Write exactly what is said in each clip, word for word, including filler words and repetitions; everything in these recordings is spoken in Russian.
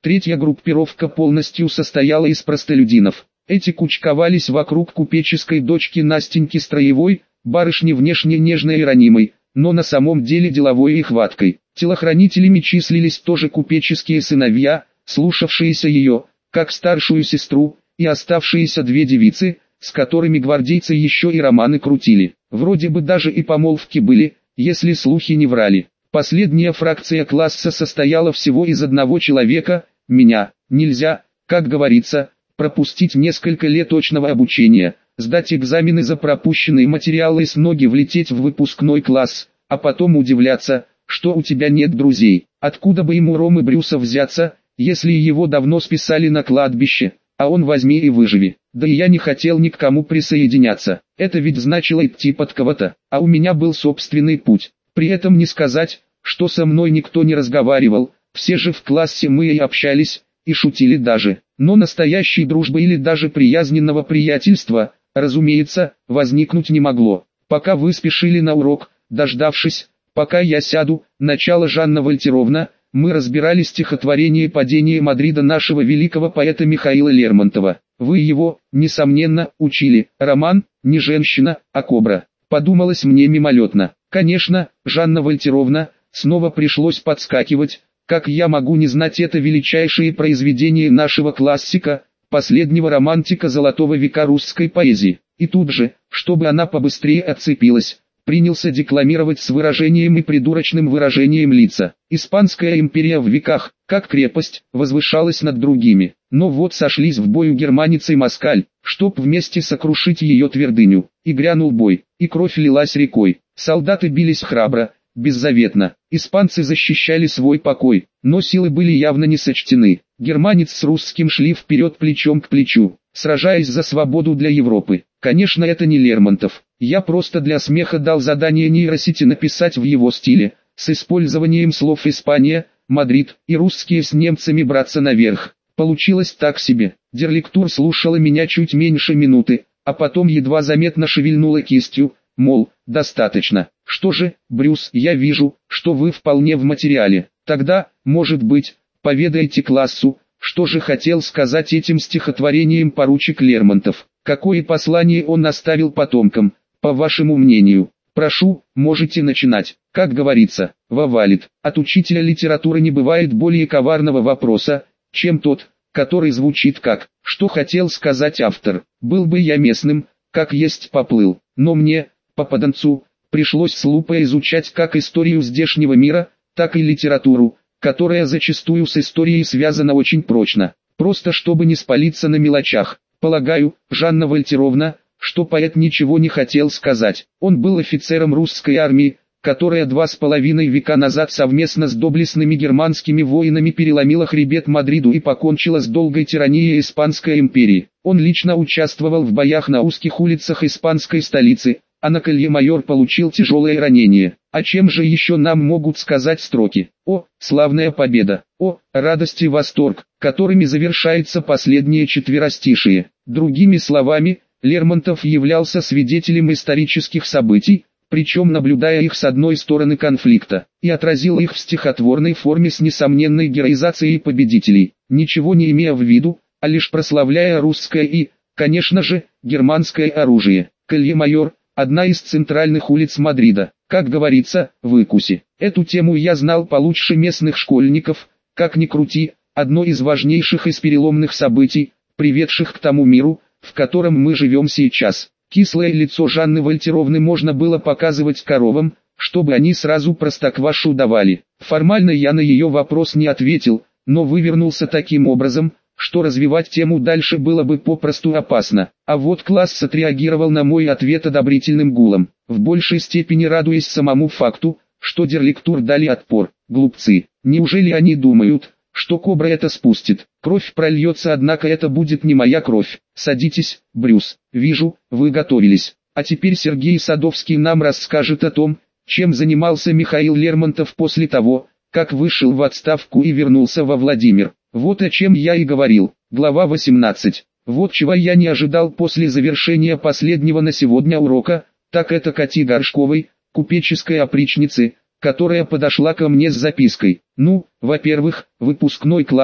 Третья группировка полностью состояла из простолюдинов. Эти кучковались вокруг купеческой дочки Настеньки Строевой, барышни внешне нежной и ранимой, но на самом деле деловой и хваткой. Телохранителями числились тоже купеческие сыновья, слушавшиеся ее, как старшую сестру, и оставшиеся две девицы, с которыми гвардейцы еще и романы крутили. Вроде бы даже и помолвки были, если слухи не врали. Последняя фракция класса состояла всего из одного человека, меня. Нельзя, как говорится, пропустить несколько лет очного обучения, сдать экзамены за пропущенные материалы и с ноги влететь в выпускной класс, а потом удивляться, что у тебя нет друзей. Откуда бы ему Ромы Брюса взяться, если его давно списали на кладбище, а он возьми и выживи. Да и я не хотел ни к кому присоединяться, это ведь значило идти под кого-то, а у меня был собственный путь. При этом не сказать, что со мной никто не разговаривал, все же в классе мы и общались, и шутили даже. Но настоящей дружбы или даже приязненного приятельства, разумеется, возникнуть не могло. Пока вы спешили на урок, дождавшись, пока я сяду, начало Жанна Вольтеровна, мы разбирали стихотворение «Падение Мадрида» нашего великого поэта Михаила Лермонтова. Вы его, несомненно, учили. Роман, не женщина, а кобра. Подумалось мне мимолетно. Конечно, Жанна Вольтеровна, снова пришлось подскакивать. Как я могу не знать это величайшее произведение нашего классика, последнего романтика золотого века русской поэзии? И тут же, чтобы она побыстрее отцепилась, принялся декламировать с выражением и придурочным выражением лица. Испанская империя в веках, как крепость, возвышалась над другими. Но вот сошлись в бою германец и москаль, чтоб вместе сокрушить ее твердыню. И грянул бой, и кровь лилась рекой. Солдаты бились храбро, беззаветно. Испанцы защищали свой покой, но силы были явно не сочтены. Германец с русским шли вперед плечом к плечу, сражаясь за свободу для Европы. Конечно, это не Лермонтов. Я просто для смеха дал задание нейросети написать в его стиле, с использованием слов «Испания», «Мадрид» и «русские с немцами браться наверх». Получилось так себе. Дерликтур слушала меня чуть меньше минуты, а потом едва заметно шевельнула кистью, мол, достаточно. Что же, Брюс, я вижу, что вы вполне в материале. Тогда, может быть, поведайте классу, что же хотел сказать этим стихотворением поручик Лермонтов. Какое послание он оставил потомкам, по вашему мнению? Прошу, можете начинать. Как говорится, Вавалит, от учителя литературы не бывает более коварного вопроса, чем тот, который звучит как «Что хотел сказать автор?» Был бы я местным, как есть поплыл, но мне, попаданцу, пришлось с лупой изучать как историю здешнего мира, так и литературу, которая зачастую с историей связана очень прочно, просто чтобы не спалиться на мелочах. Полагаю, Жанна Вольтеровна, что поэт ничего не хотел сказать. Он был офицером русской армии, которая два с половиной века назад совместно с доблестными германскими воинами переломила хребет Мадриду и покончила с долгой тиранией Испанской империи. Он лично участвовал в боях на узких улицах испанской столицы, а на колье майор получил тяжелое ранение. О чем же еще нам могут сказать строки? О, славная победа! О, радость и восторг, которыми завершается последнее четверостишие. Другими словами, Лермонтов являлся свидетелем исторических событий, причем наблюдая их с одной стороны конфликта, и отразил их в стихотворной форме с несомненной героизацией победителей, ничего не имея в виду, а лишь прославляя русское и, конечно же, германское оружие. Колье-майор – одна из центральных улиц Мадрида, как говорится, выкуси. Эту тему я знал получше местных школьников, как ни крути, одно из важнейших из переломных событий, приведших к тому миру, в котором мы живем сейчас. Кислое лицо Жанны Вольтеровны можно было показывать коровам, чтобы они сразу простоквашу давали. Формально я на ее вопрос не ответил, но вывернулся таким образом, что развивать тему дальше было бы попросту опасно. А вот класс отреагировал на мой ответ одобрительным гулом, в большей степени радуясь самому факту, что дерликтур дали отпор. Глупцы, неужели они думают, что кобра это спустит? Кровь прольется, однако это будет не моя кровь. Садитесь, Брюс, вижу, вы готовились. А теперь Сергей Садовский нам расскажет о том, чем занимался Михаил Лермонтов после того, как вышел в отставку и вернулся во Владимир. Вот о чем я и говорил. Глава восемнадцать. Вот чего я не ожидал после завершения последнего на сегодня урока, так это Кати Горшковой, купеческой опричницы, которая подошла ко мне с запиской. Ну, во-первых, выпускной класс,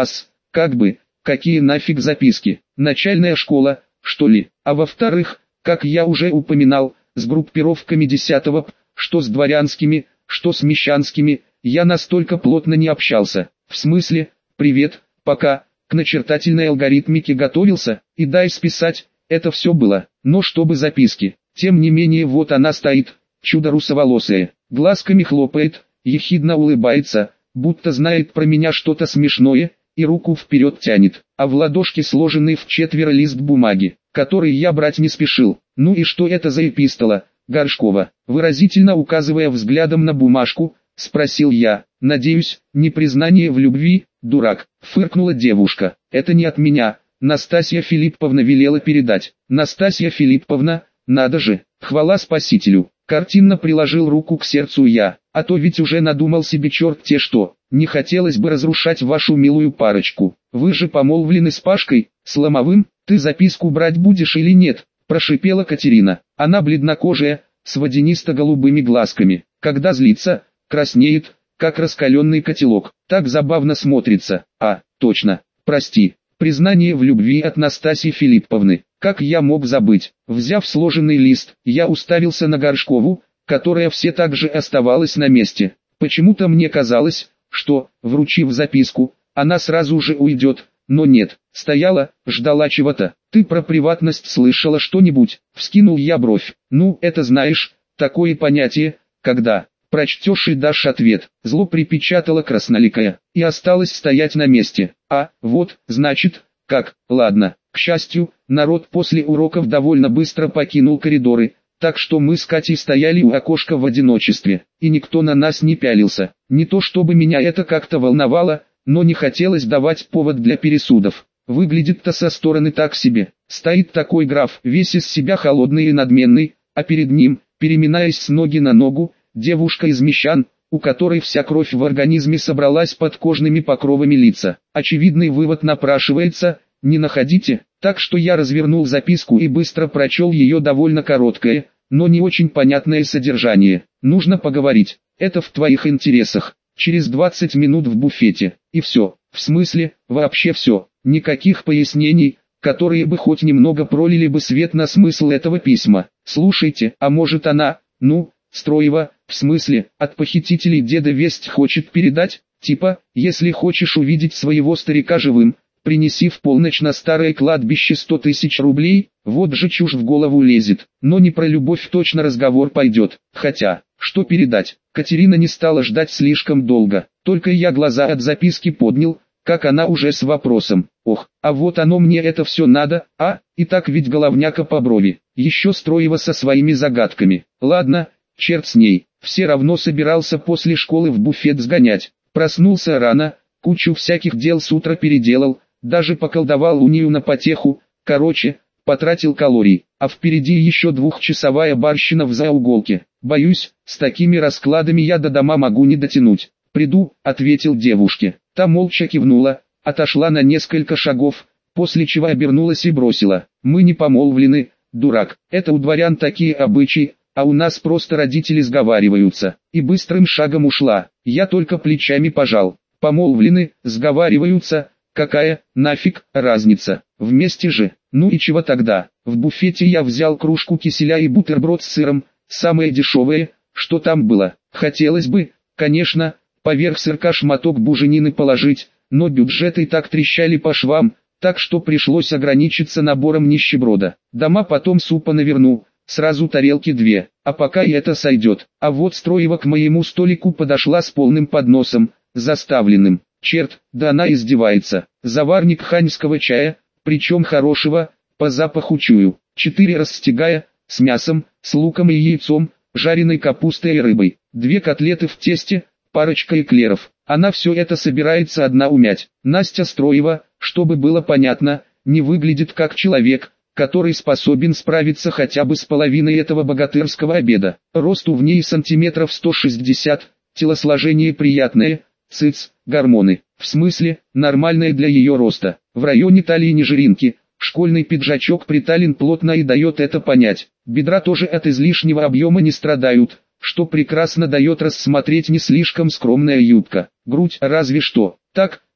как бы, какие нафиг записки, начальная школа, что ли, а во-вторых, как я уже упоминал, с группировками десятого П, что с дворянскими, что с мещанскими, я настолько плотно не общался, в смысле, привет, пока, к начертательной алгоритмике готовился, и дай списать, это все было, но чтобы записки, тем не менее вот она стоит, чудо русоволосое, глазками хлопает, ехидно улыбается, будто знает про меня что-то смешное, и руку вперед тянет, а в ладошке сложенный в четверо лист бумаги, который я брать не спешил. Ну и что это за эпистола, Горшкова? Выразительно указывая взглядом на бумажку, спросил я. Надеюсь, не признание в любви, дурак, фыркнула девушка. Это не от меня, Настасья Филипповна велела передать. Настасья Филипповна, надо же, хвала спасителю. Картинно приложил руку к сердцу я, а то ведь уже надумал себе черт те что. Не хотелось бы разрушать вашу милую парочку. Вы же помолвлены с Пашкой, с Ломовым, ты записку брать будешь или нет? Прошипела Катерина. Она бледнокожая, с водянисто-голубыми глазками. Когда злится, краснеет, как раскаленный котелок. Так забавно смотрится. А, точно, прости. Признание в любви от Настасьи Филипповны. Как я мог забыть? Взяв сложенный лист, я уставился на Горшкову, которая все так же оставалась на месте. Почему-то мне казалось, что, вручив записку, она сразу же уйдет, но нет, стояла, ждала чего-то. Ты про приватность слышала что-нибудь? Вскинул я бровь. Ну, это знаешь, такое понятие, когда прочтешь и дашь ответ. Зло припечатала красноликая, и осталась стоять на месте. А, вот, значит, как, ладно. К счастью, народ после уроков довольно быстро покинул коридоры, так что мы с Катей стояли у окошка в одиночестве, и никто на нас не пялился. Не то чтобы меня это как-то волновало, но не хотелось давать повод для пересудов. Выглядит-то со стороны так себе. Стоит такой граф, весь из себя холодный и надменный, а перед ним, переминаясь с ноги на ногу, девушка из мещан, у которой вся кровь в организме собралась под кожными покровами лица. Очевидный вывод напрашивается, не находите? Так что я развернул записку и быстро прочел ее довольно короткое, но не очень понятное содержание. Нужно поговорить, это в твоих интересах. Через двадцать минут в буфете, и все, в смысле, вообще все, никаких пояснений, которые бы хоть немного пролили бы свет на смысл этого письма. Слушайте, а может она, ну, Строева, в смысле, от похитителей деда весть хочет передать, типа, если хочешь увидеть своего старика живым, принеси в полночь на старое кладбище сто тысяч рублей, вот же чушь в голову лезет, но не про любовь точно разговор пойдет, хотя, что передать, Катерина не стала ждать слишком долго, только я глаза от записки поднял, как она уже с вопросом, ох, а вот оно мне это все надо, а, и так ведь головняка по брови, еще Строева со своими загадками, ладно, черт с ней, все равно собирался после школы в буфет сгонять, проснулся рано, кучу всяких дел с утра переделал, даже поколдовал унию на потеху, короче, потратил калорий, а впереди еще двухчасовая барщина в зауголке. Боюсь, с такими раскладами я до дома могу не дотянуть. Приду, ответил девушке. Та молча кивнула, отошла на несколько шагов, после чего обернулась и бросила. Мы не помолвлены, дурак, это у дворян такие обычаи, а у нас просто родители сговариваются. И быстрым шагом ушла, я только плечами пожал. Помолвлены, сговариваются. Какая, нафиг, разница, вместе же, ну и чего тогда? В буфете я взял кружку киселя и бутерброд с сыром, самое дешевое, что там было. Хотелось бы, конечно, поверх сырка шматок буженины положить, но бюджеты так трещали по швам, так что пришлось ограничиться набором нищеброда. Дома потом супа наверну, сразу тарелки две, а пока и это сойдет. А вот Строева к моему столику подошла с полным подносом, заставленным. Черт, да она издевается. Заварник ханьского чая, причем хорошего, по запаху чую. Четыре расстегая, с мясом, с луком и яйцом, жареной капустой и рыбой. Две котлеты в тесте, парочка эклеров. Она все это собирается одна умять. Настя Строева, чтобы было понятно, не выглядит как человек, который способен справиться хотя бы с половиной этого богатырского обеда. Росту в ней сантиметров сто шестьдесят, телосложение приятное. Цыц, гормоны, в смысле, нормальная для ее роста, в районе талии не жиринки, школьный пиджачок притален плотно и дает это понять, бедра тоже от излишнего объема не страдают, что прекрасно дает рассмотреть не слишком скромная юбка, грудь разве что, так,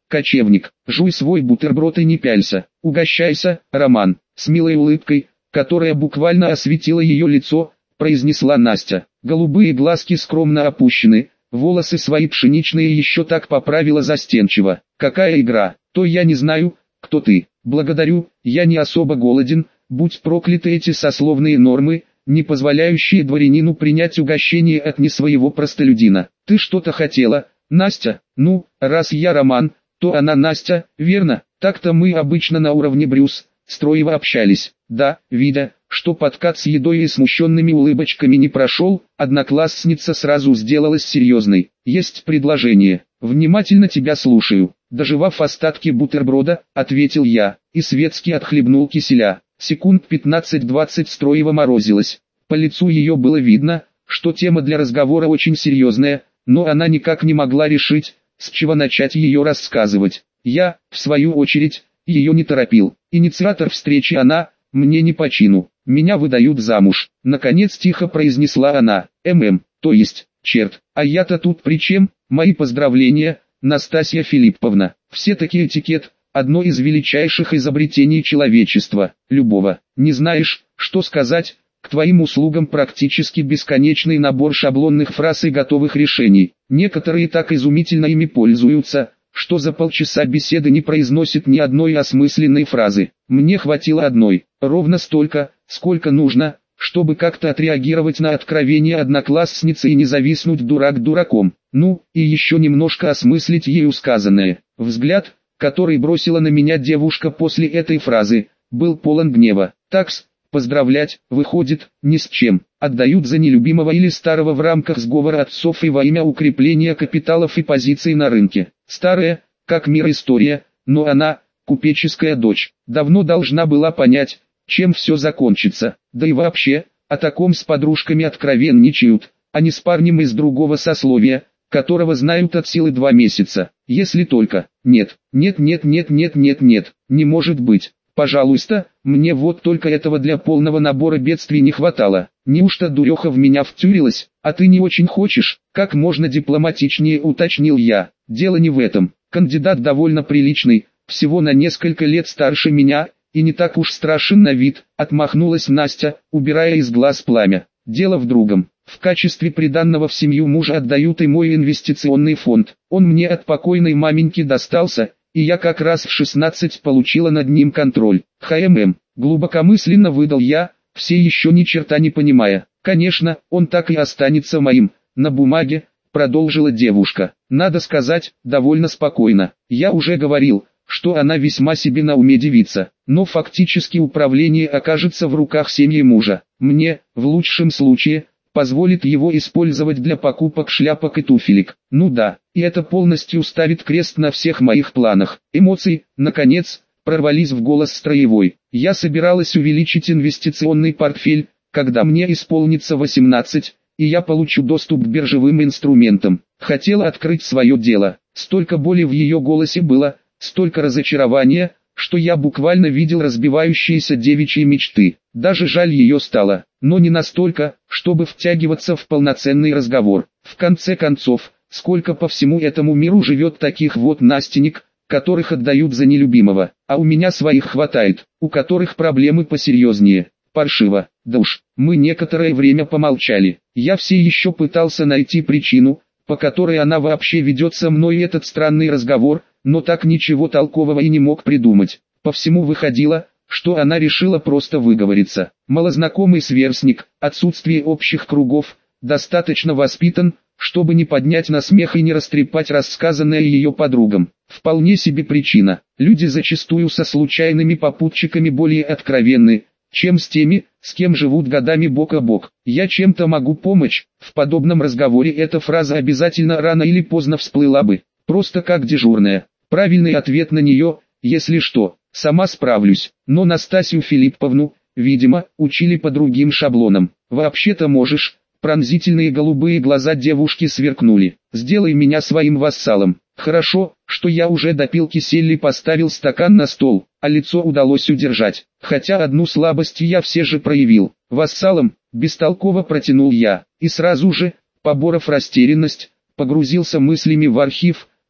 кочевник, жуй свой бутерброд и не пялься, угощайся, Роман, с милой улыбкой, которая буквально осветила ее лицо, произнесла Настя. Голубые глазки скромно опущены, волосы свои пшеничные еще так поправила застенчиво. Какая игра, то я не знаю, кто ты. Благодарю, я не особо голоден, будь прокляты эти сословные нормы, не позволяющие дворянину принять угощение от не своего простолюдина. Ты что-то хотела, Настя? Ну, раз я Роман, то она Настя, верно? Так-то мы обычно на уровне Брюс, Строева общались. Да, видя, что подкат с едой и смущенными улыбочками не прошел, одноклассница сразу сделалась серьезной. Есть предложение. Внимательно тебя слушаю. Доживав остатки бутерброда, ответил я, и светски отхлебнул киселя. Секунд пятнадцать-двадцать Строева морозилась. По лицу ее было видно, что тема для разговора очень серьезная, но она никак не могла решить, с чего начать ее рассказывать. Я, в свою очередь, ее не торопил. Инициатор встречи она, мне не по чину. Меня выдают замуж. Наконец тихо произнесла она. ММ, то есть, черт, а я-то тут при чем? Мои поздравления, Настасья Филипповна. Все-таки этикет – одно из величайших изобретений человечества. Любого. Не знаешь, что сказать? К твоим услугам практически бесконечный набор шаблонных фраз и готовых решений. Некоторые так изумительно ими пользуются, что за полчаса беседы не произносит ни одной осмысленной фразы. Мне хватило одной, ровно столько, сколько нужно, чтобы как-то отреагировать на откровение одноклассницы и не зависнуть дурак дураком. Ну, и еще немножко осмыслить ею сказанное. Взгляд, который бросила на меня девушка после этой фразы, был полон гнева. Такс, поздравлять, выходит, ни с чем. Отдают за нелюбимого или старого в рамках сговора отцов и во имя укрепления капиталов и позиций на рынке. Старая, как мир история, но она, купеческая дочь, давно должна была понять, чем все закончится. Да и вообще, о таком с подружками откровенничают, а не с парнем из другого сословия, которого знают от силы два месяца. Если только, нет, нет, нет, нет, нет, нет, нет, не может быть. Пожалуйста, мне вот только этого для полного набора бедствий не хватало. Неужто дуреха в меня втюрилась, а ты не очень хочешь? Как можно дипломатичнее уточнил я. Дело не в этом. Кандидат довольно приличный, всего на несколько лет старше меня, и не так уж страшен на вид, отмахнулась Настя, убирая из глаз пламя. Дело в другом. В качестве приданного в семью мужа отдают и мой инвестиционный фонд. Он мне от покойной маменьки достался, и я как раз в шестнадцать получила над ним контроль. ХММ, глубокомысленно выдал я, все еще ни черта не понимая. Конечно, он так и останется моим, на бумаге, продолжила девушка. Надо сказать, довольно спокойно. Я уже говорил, что она весьма себе на уме девица, но фактически управление окажется в руках семьи мужа. Мне, в лучшем случае, позволит его использовать для покупок шляпок и туфелек. Ну да, и это полностью ставит крест на всех моих планах. Эмоции, наконец, прорвались в голос Строевой. Я собиралась увеличить инвестиционный портфель, когда мне исполнится восемнадцать, и я получу доступ к биржевым инструментам. Хотела открыть свое дело. Столько боли в ее голосе было, столько разочарования, что я буквально видел разбивающиеся девичьи мечты. Даже жаль ее стало, но не настолько, чтобы втягиваться в полноценный разговор. В конце концов, сколько по всему этому миру живет таких вот Настенек, которых отдают за нелюбимого, а у меня своих хватает, у которых проблемы посерьезнее. Паршиво, да уж, мы некоторое время помолчали. Я все еще пытался найти причину, по которой она вообще ведет со мной этот странный разговор, но так ничего толкового и не мог придумать. По всему выходило, что она решила просто выговориться. Малознакомый сверстник, отсутствие общих кругов, достаточно воспитан, чтобы не поднять на смех и не растрепать рассказанное ее подругам. Вполне себе причина. Люди зачастую со случайными попутчиками более откровенны, чем с теми, с кем живут годами бок о бок. Я чем-то могу помочь. В подобном разговоре эта фраза обязательно рано или поздно всплыла бы, просто как дежурная. Правильный ответ на нее, если что, сама справлюсь. Но Настасью Филипповну, видимо, учили по другим шаблонам. Вообще-то можешь. Пронзительные голубые глаза девушки сверкнули. Сделай меня своим вассалом. Хорошо, что я уже допил кисель и поставил стакан на стол, а лицо удалось удержать. Хотя одну слабость я все же проявил. Вассалом, бестолково протянул я. И сразу же, поборов растерянность, погрузился мыслями в архив,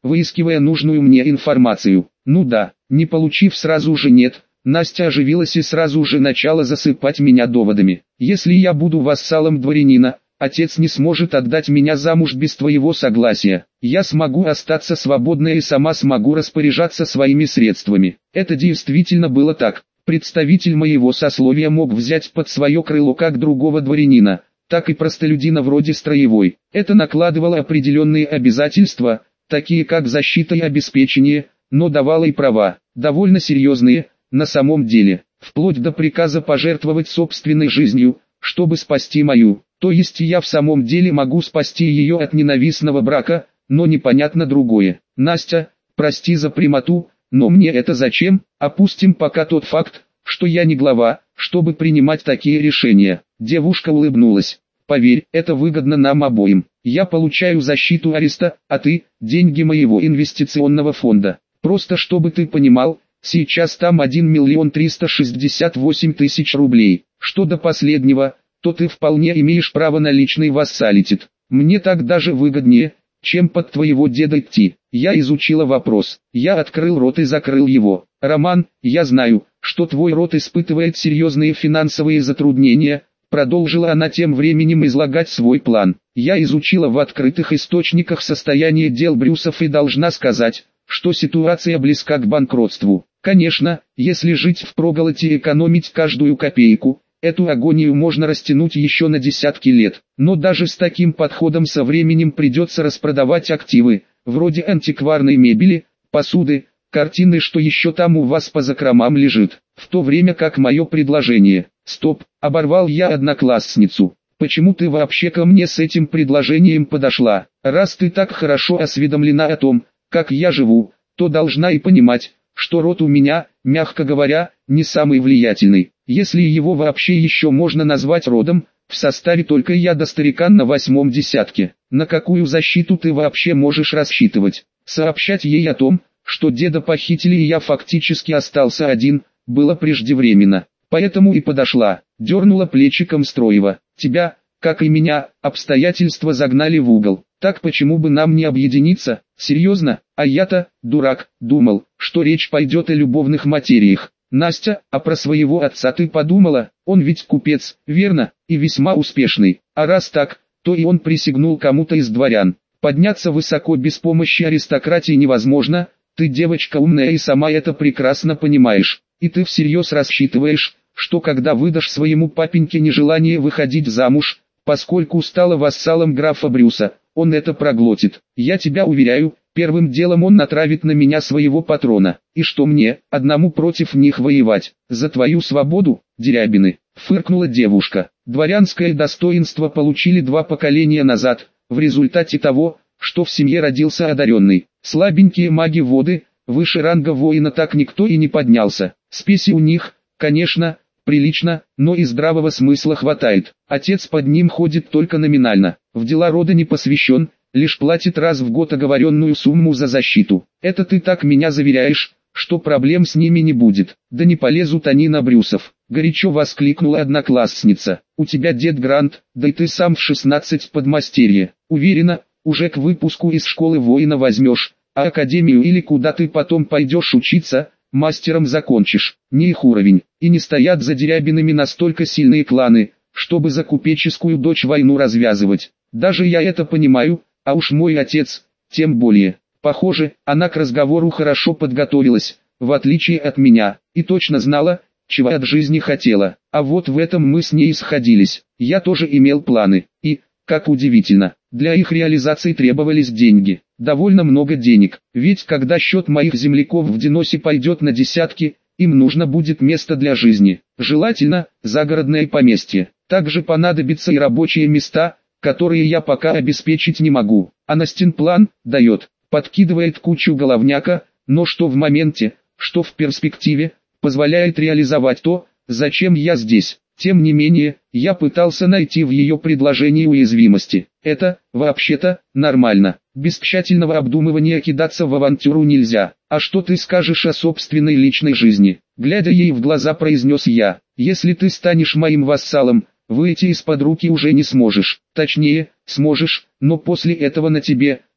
выискивая нужную мне информацию. Ну да, не получив сразу же нет, Настя оживилась и сразу же начала засыпать меня доводами. Если я буду вассалом дворянина, отец не сможет отдать меня замуж без твоего согласия. Я смогу остаться свободной и сама смогу распоряжаться своими средствами. Это действительно было так. Представитель моего сословия мог взять под свое крыло как другого дворянина, так и простолюдина вроде Строевой. Это накладывало определенные обязательства, такие как защита и обеспечение, но давало и права, довольно серьезные, на самом деле, вплоть до приказа пожертвовать собственной жизнью, чтобы спасти мою. То есть я в самом деле могу спасти ее от ненавистного брака, но непонятно другое. Настя, прости за прямоту, но мне это зачем? Опустим пока тот факт, что я не глава, чтобы принимать такие решения. Девушка улыбнулась. Поверь, это выгодно нам обоим. Я получаю защиту ареста, а ты – деньги моего инвестиционного фонда. Просто чтобы ты понимал, сейчас там один миллион триста шестьдесят восемь тысяч рублей. Что до последнего, то ты вполне имеешь право на личный вассалитет. Мне так даже выгоднее, чем под твоего деда идти. Я изучила вопрос. Я открыл рот и закрыл его. Роман, я знаю, что твой род испытывает серьезные финансовые затруднения, продолжила она тем временем излагать свой план. Я изучила в открытых источниках состояние дел Брюсов и должна сказать, что ситуация близка к банкротству. Конечно, если жить впроголодь и экономить каждую копейку, эту агонию можно растянуть еще на десятки лет. Но даже с таким подходом со временем придется распродавать активы, вроде антикварной мебели, посуды, картины, что еще там у вас по закромам лежит. В то время как мое предложение... Стоп, оборвал я одноклассницу. Почему ты вообще ко мне с этим предложением подошла? Раз ты так хорошо осведомлена о том, как я живу, то должна и понимать, что род у меня, мягко говоря, не самый влиятельный. Если его вообще еще можно назвать родом, в составе только я да старикан на восьмом десятке. На какую защиту ты вообще можешь рассчитывать? Сообщать ей о том, что деда похитили и я фактически остался один, было преждевременно. Поэтому и подошла, дернула плечиком Строева. Тебя, как и меня, обстоятельства загнали в угол. Так почему бы нам не объединиться? Серьезно? А я-то, дурак, думал, что речь пойдет о любовных материях. Настя, а про своего отца ты подумала? Он ведь купец, верно, и весьма успешный. А раз так, то и он присягнул кому-то из дворян. Подняться высоко без помощи аристократии невозможно, ты девочка умная и сама это прекрасно понимаешь. И ты всерьез рассчитываешь, что когда выдашь своему папеньке нежелание выходить замуж, поскольку стала вассалом графа Брюса, он это проглотит. Я тебя уверяю, первым делом он натравит на меня своего патрона. И что мне, одному против них воевать? За твою свободу, Дерябины, фыркнула девушка. Дворянское достоинство получили два поколения назад, в результате того, что в семье родился одаренный. Слабенькие маги воды, выше ранга воина так никто и не поднялся. Спеси у них, конечно, прилично, но и здравого смысла хватает. Отец под ним ходит только номинально, в дела рода не посвящен, лишь платит раз в год оговоренную сумму за защиту. Это ты так меня заверяешь, что проблем с ними не будет. Да не полезут они на Брюсов. Горячо воскликнула одноклассница. У тебя дед Грант, да и ты сам в шестнадцать подмастерье. Уверена, уже к выпуску из школы воина возьмешь, а академию или куда ты потом пойдешь учиться, мастером закончишь. Не их уровень, и не стоят за Дерябинами настолько сильные кланы, чтобы за купеческую дочь войну развязывать. Даже я это понимаю, а уж мой отец, тем более. Похоже, она к разговору хорошо подготовилась, в отличие от меня, и точно знала, чего от жизни хотела. А вот в этом мы с ней сходились. Я тоже имел планы, и, как удивительно, для их реализации требовались деньги. Довольно много денег, ведь когда счет моих земляков в Деносе пойдет на десятки, им нужно будет место для жизни. Желательно, загородное поместье. Также понадобятся и рабочие места, которые я пока обеспечить не могу. А Настин план дает, подкидывает кучу головняка, но что в моменте, что в перспективе, позволяет реализовать то, зачем я здесь. Тем не менее, я пытался найти в ее предложении уязвимости. Это, вообще-то, нормально. Без тщательного обдумывания кидаться в авантюру нельзя. А что ты скажешь о собственной личной жизни? Глядя ей в глаза, произнес я. Если ты станешь моим вассалом, выйти из-под руки уже не сможешь. Точнее, сможешь, но после этого на тебе,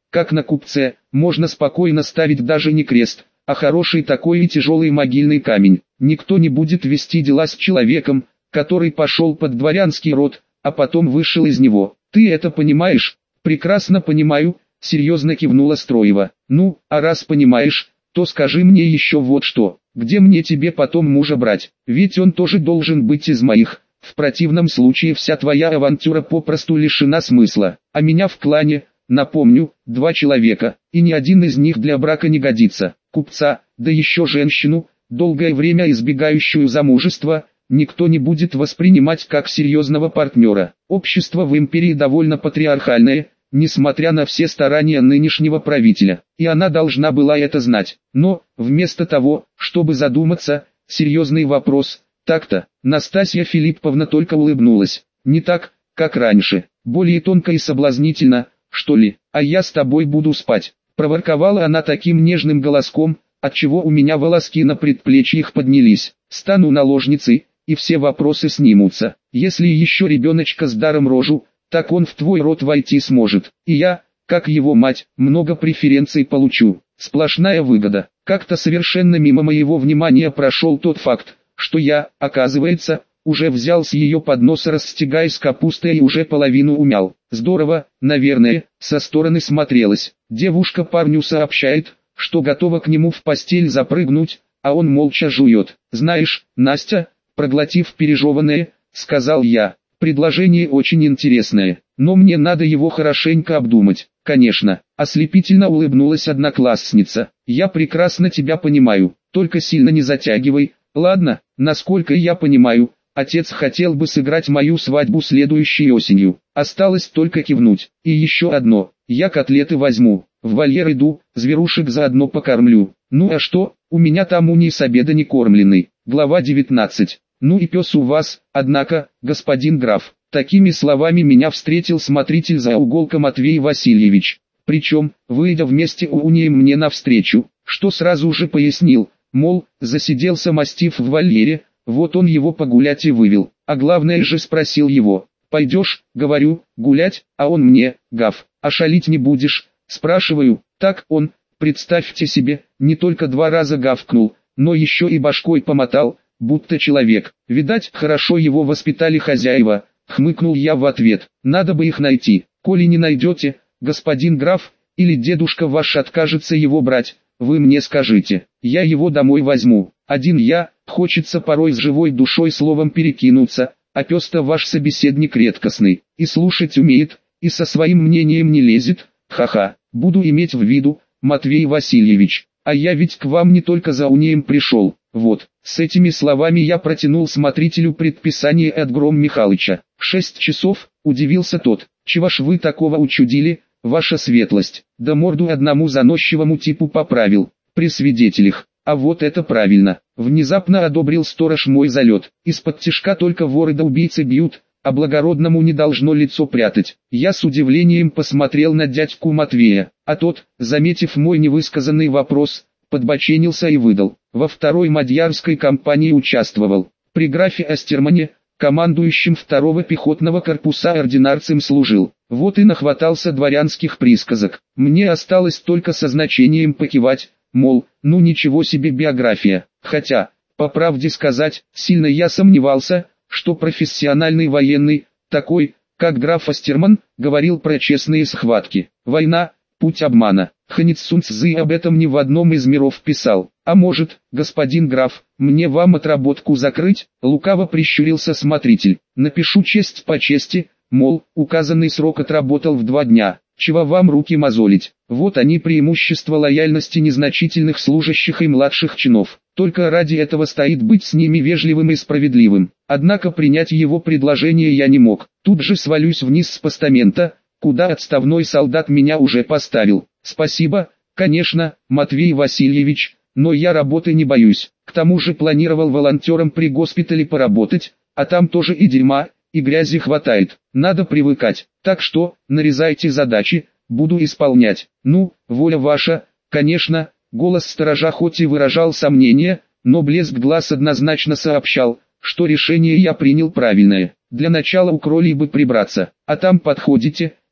как на купце, можно спокойно ставить даже не крест, а хороший такой и тяжелый могильный камень. Никто не будет вести дела с человеком, который пошел под дворянский род, а потом вышел из него. Ты это понимаешь? Прекрасно понимаю, серьезно кивнула Строева. Ну, а раз понимаешь, то скажи мне еще вот что. Где мне тебе потом мужа брать? Ведь он тоже должен быть из моих. В противном случае вся твоя авантюра попросту лишена смысла. А меня в клане, напомню, два человека, и ни один из них для брака не годится. Купца, да еще женщину, долгое время избегающую замужества, никто не будет воспринимать как серьезного партнера. Общество в империи довольно патриархальное, несмотря на все старания нынешнего правителя, и она должна была это знать. Но, вместо того, чтобы задуматься, серьезный вопрос, так-то, Настасья Филипповна только улыбнулась. Не так, как раньше, более тонко и соблазнительно, что ли, а я с тобой буду спать. Проворковала она таким нежным голоском, отчего у меня волоски на предплечьях поднялись. Стану наложницей, и все вопросы снимутся. Если еще ребеночка с даром рожу, так он в твой род войти сможет. И я, как его мать, много преференций получу. Сплошная выгода. Как-то совершенно мимо моего внимания прошел тот факт, что я, оказывается, уже взял с ее подноса расстегай с капустой и уже половину умял. Здорово, наверное, со стороны смотрелось. Девушка парню сообщает, что готова к нему в постель запрыгнуть, а он молча жует. Знаешь, Настя, проглотив пережеванное, сказал я, предложение очень интересное, но мне надо его хорошенько обдумать. Конечно, ослепительно улыбнулась одноклассница. Я прекрасно тебя понимаю, только сильно не затягивай. Ладно, насколько я понимаю, отец хотел бы сыграть мою свадьбу следующей осенью. Осталось только кивнуть. И еще одно, я котлеты возьму, в вольер иду, зверушек заодно покормлю. Ну а что, у меня там уний с обеда не кормленный. Глава девятнадцать. Ну и пес у вас, однако, господин граф. Такими словами меня встретил смотритель за уголка Матвей Васильевич. Причем, выйдя вместе у унием мне навстречу, что сразу же пояснил, мол, засиделся мастиф в вольере, вот он его погулять и вывел. А главное же спросил его, пойдешь, говорю, гулять, а он мне, гав, а шалить не будешь, спрашиваю, так он, представьте себе, не только два раза гавкнул, но еще и башкой помотал, будто человек. Видать, хорошо его воспитали хозяева, хмыкнул я в ответ. Надо бы их найти. Коли не найдете, господин граф, или дедушка ваш откажется его брать, вы мне скажите, я его домой возьму. Один я, хочется порой с живой душой словом перекинуться, а пес-то ваш собеседник редкостный, и слушать умеет, и со своим мнением не лезет, ха-ха, буду иметь в виду, Матвей Васильевич, а я ведь к вам не только за унием пришел. Вот, с этими словами я протянул смотрителю предписание от Гром Михалыча. Шесть часов, удивился тот, чего ж вы такого учудили, ваша светлость, да морду одному заносчивому типу поправил, при свидетелях. А вот это правильно, внезапно одобрил сторож мой залет. Из-под тишка только воры да убийцы бьют, а благородному не должно лицо прятать. Я с удивлением посмотрел на дядьку Матвея, а тот, заметив мой невысказанный вопрос, подбоченился и выдал. Во второй мадьярской кампании участвовал. При графе Остермане, командующим второго пехотного корпуса ординарцем служил. Вот и нахватался дворянских присказок. Мне осталось только со значением покивать, мол, ну ничего себе биография. Хотя, по правде сказать, сильно я сомневался, что профессиональный военный, такой, как граф Остерман, говорил про честные схватки. Война, путь обмана. Ханец Сун Цзы об этом ни в одном из миров писал. А может, господин граф, мне вам отработку закрыть? Лукаво прищурился смотритель. Напишу честь по чести, мол, указанный срок отработал в два дня. Чего вам руки мозолить? Вот они преимущества лояльности незначительных служащих и младших чинов. Только ради этого стоит быть с ними вежливым и справедливым. Однако принять его предложение я не мог. Тут же свалюсь вниз с постамента, куда отставной солдат меня уже поставил. Спасибо, конечно, Матвей Васильевич, но я работы не боюсь. К тому же планировал волонтером при госпитале поработать, а там тоже и дерьма, и грязи хватает. Надо привыкать. Так что, нарезайте задачи, буду исполнять. Ну, воля ваша, конечно. Голос сторожа хоть и выражал сомнение, но блеск глаз однозначно сообщал, что решение я принял правильное. Для начала у кролей бы прибраться, а там подходите.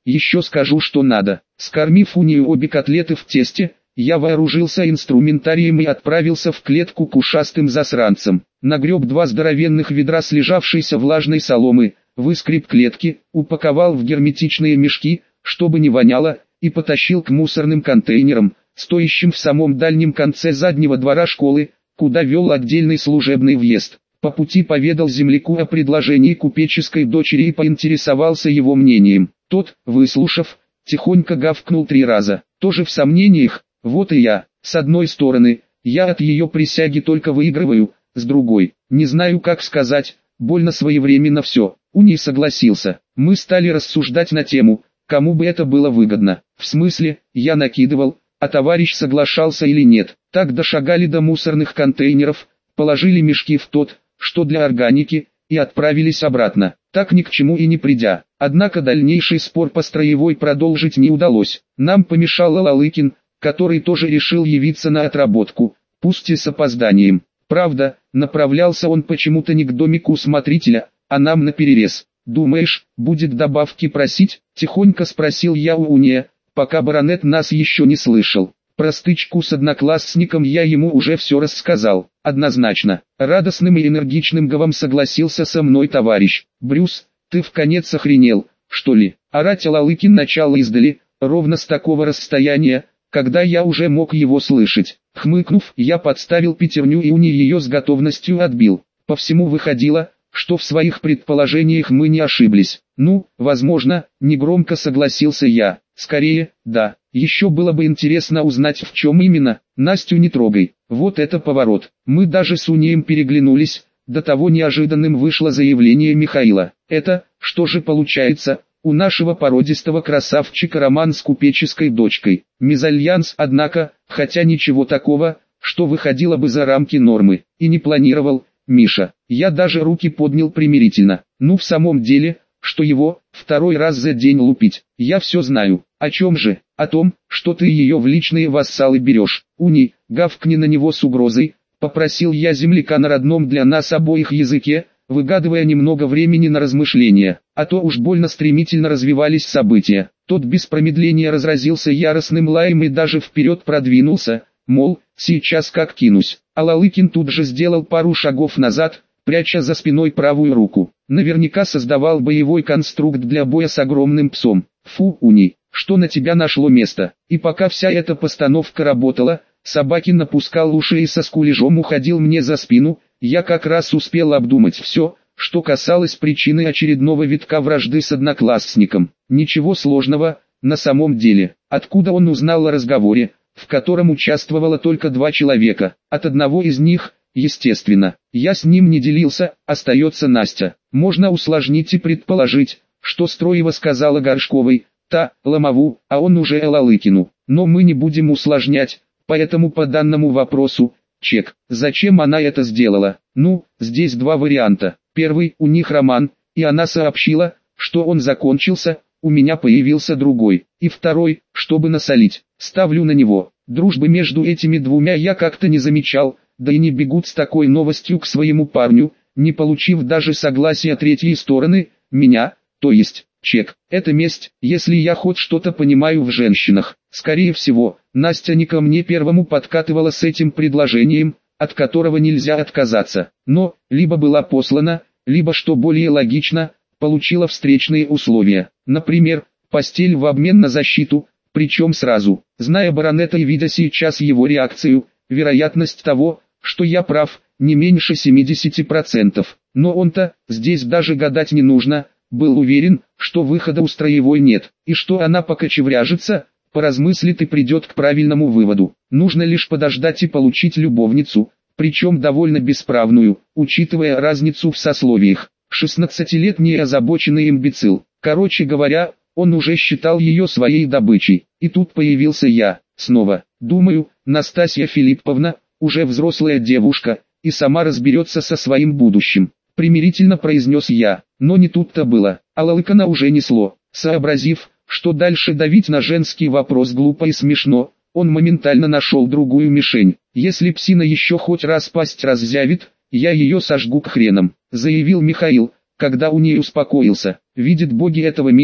еще скажу, что надо. Скормив у нее обе котлеты в тесте, я вооружился инструментарием и отправился в клетку к ушастым засранцам. Нагреб два здоровенных ведра слежавшейся влажной соломы, выскреб клетки, упаковал в герметичные мешки, чтобы не воняло, и потащил к мусорным контейнерам, стоящим в самом дальнем конце заднего двора школы, куда вел отдельный служебный въезд. По пути поведал земляку о предложении купеческой дочери и поинтересовался его мнением. Тот, выслушав, тихонько гавкнул три раза, тоже в сомнениях. Вот и я. С одной стороны, я от ее присяги только выигрываю, с другой, не знаю как сказать, больно своевременно все. Уни согласился. Мы стали рассуждать на тему, кому бы это было выгодно. В смысле, я накидывал, а товарищ соглашался или нет. Так дошагали до мусорных контейнеров, положили мешки в тот, что для органики, и отправились обратно, так ни к чему и не придя. Однако дальнейший спор по строевой продолжить не удалось. Нам помешал Лалыкин, который тоже решил явиться на отработку, пусть и с опозданием. Правда, направлялся он почему-то не к домику смотрителя, а нам наперерез. «Думаешь, будет добавки просить?» – тихонько спросил я у Уния, пока баронет нас еще не слышал. Про стычку с одноклассником я ему уже все рассказал. Однозначно, радостным и энергичным говом согласился со мной товарищ. «Брюс, ты вконец охренел, что ли?» Орать Лалыкин начал издали, ровно с такого расстояния, когда я уже мог его слышать. Хмыкнув, я подставил пятерню и Уни ее с готовностью отбил. По всему выходило, что в своих предположениях мы не ошиблись. Ну, возможно, негромко согласился я. Скорее, да. Еще было бы интересно узнать, в чем именно. Настю не трогай. Вот это поворот. Мы даже с Унием переглянулись. До того неожиданным вышло заявление Михаила. Это, что же получается, у нашего породистого красавчика роман с купеческой дочкой. Мезальянс, однако, хотя ничего такого, что выходило бы за рамки нормы, и не планировал, Миша. Я даже руки поднял примирительно. Ну в самом деле, что его, второй раз за день лупить. Я все знаю. О чем же? О том, что ты ее в личные вассалы берешь. Уни, гавкни на него с угрозой, попросил я земляка на родном для нас обоих языке, выгадывая немного времени на размышления, а то уж больно стремительно развивались события. Тот без промедления разразился яростным лаем и даже вперед продвинулся, мол, сейчас как кинусь. А Лалыкин тут же сделал пару шагов назад, пряча за спиной правую руку. Наверняка создавал боевой конструкт для боя с огромным псом. Фу, Уни, что на тебя нашло место? И пока вся эта постановка работала, Собакин напускал уши и со скулежом уходил мне за спину. Я как раз успел обдумать все, что касалось причины очередного витка вражды с одноклассником. Ничего сложного, на самом деле. Откуда он узнал о разговоре, в котором участвовало только два человека? От одного из них, естественно. Я с ним не делился, остается Настя. Можно усложнить и предположить, что Строева сказала Горшковой, та, Ломову, а он уже Лалыкину. Но мы не будем усложнять, поэтому по данному вопросу, чек. Зачем она это сделала? Ну, здесь два варианта. Первый, у них роман, и она сообщила, что он закончился, у меня появился другой. И второй, чтобы насолить, ставлю на него. Дружбы между этими двумя я как-то не замечал, да и не бегут с такой новостью к своему парню, не получив даже согласия третьей стороны, меня, то есть, чек. Это месть, если я хоть что-то понимаю в женщинах. Скорее всего, Настя не ко мне первому подкатывала с этим предложением, от которого нельзя отказаться. Но, либо была послана, либо, что более логично, получила встречные условия. Например, постель в обмен на защиту, причем сразу. Зная баронета и видя сейчас его реакцию, вероятность того, что я прав, не меньше семидесяти процентов. Но он-то, здесь даже гадать не нужно, был уверен, что выхода у Строевой нет, и что она покочевряжется, поразмыслит и придет к правильному выводу. Нужно лишь подождать и получить любовницу, причем довольно бесправную, учитывая разницу в сословиях. шестнадцатилетний озабоченный имбецил. Короче говоря, он уже считал ее своей добычей. И тут появился я, снова. Думаю, Настасья Филипповна, уже взрослая девушка, и сама разберется со своим будущим. Примирительно произнес я, но не тут-то было. А Лалыкина уже несло. Сообразив, что дальше давить на женский вопрос глупо и смешно, он моментально нашел другую мишень. Если псина еще хоть раз пасть раззявит, я ее сожгу к хренам, заявил Михаил, когда у нее успокоился. Видит боги этого мира,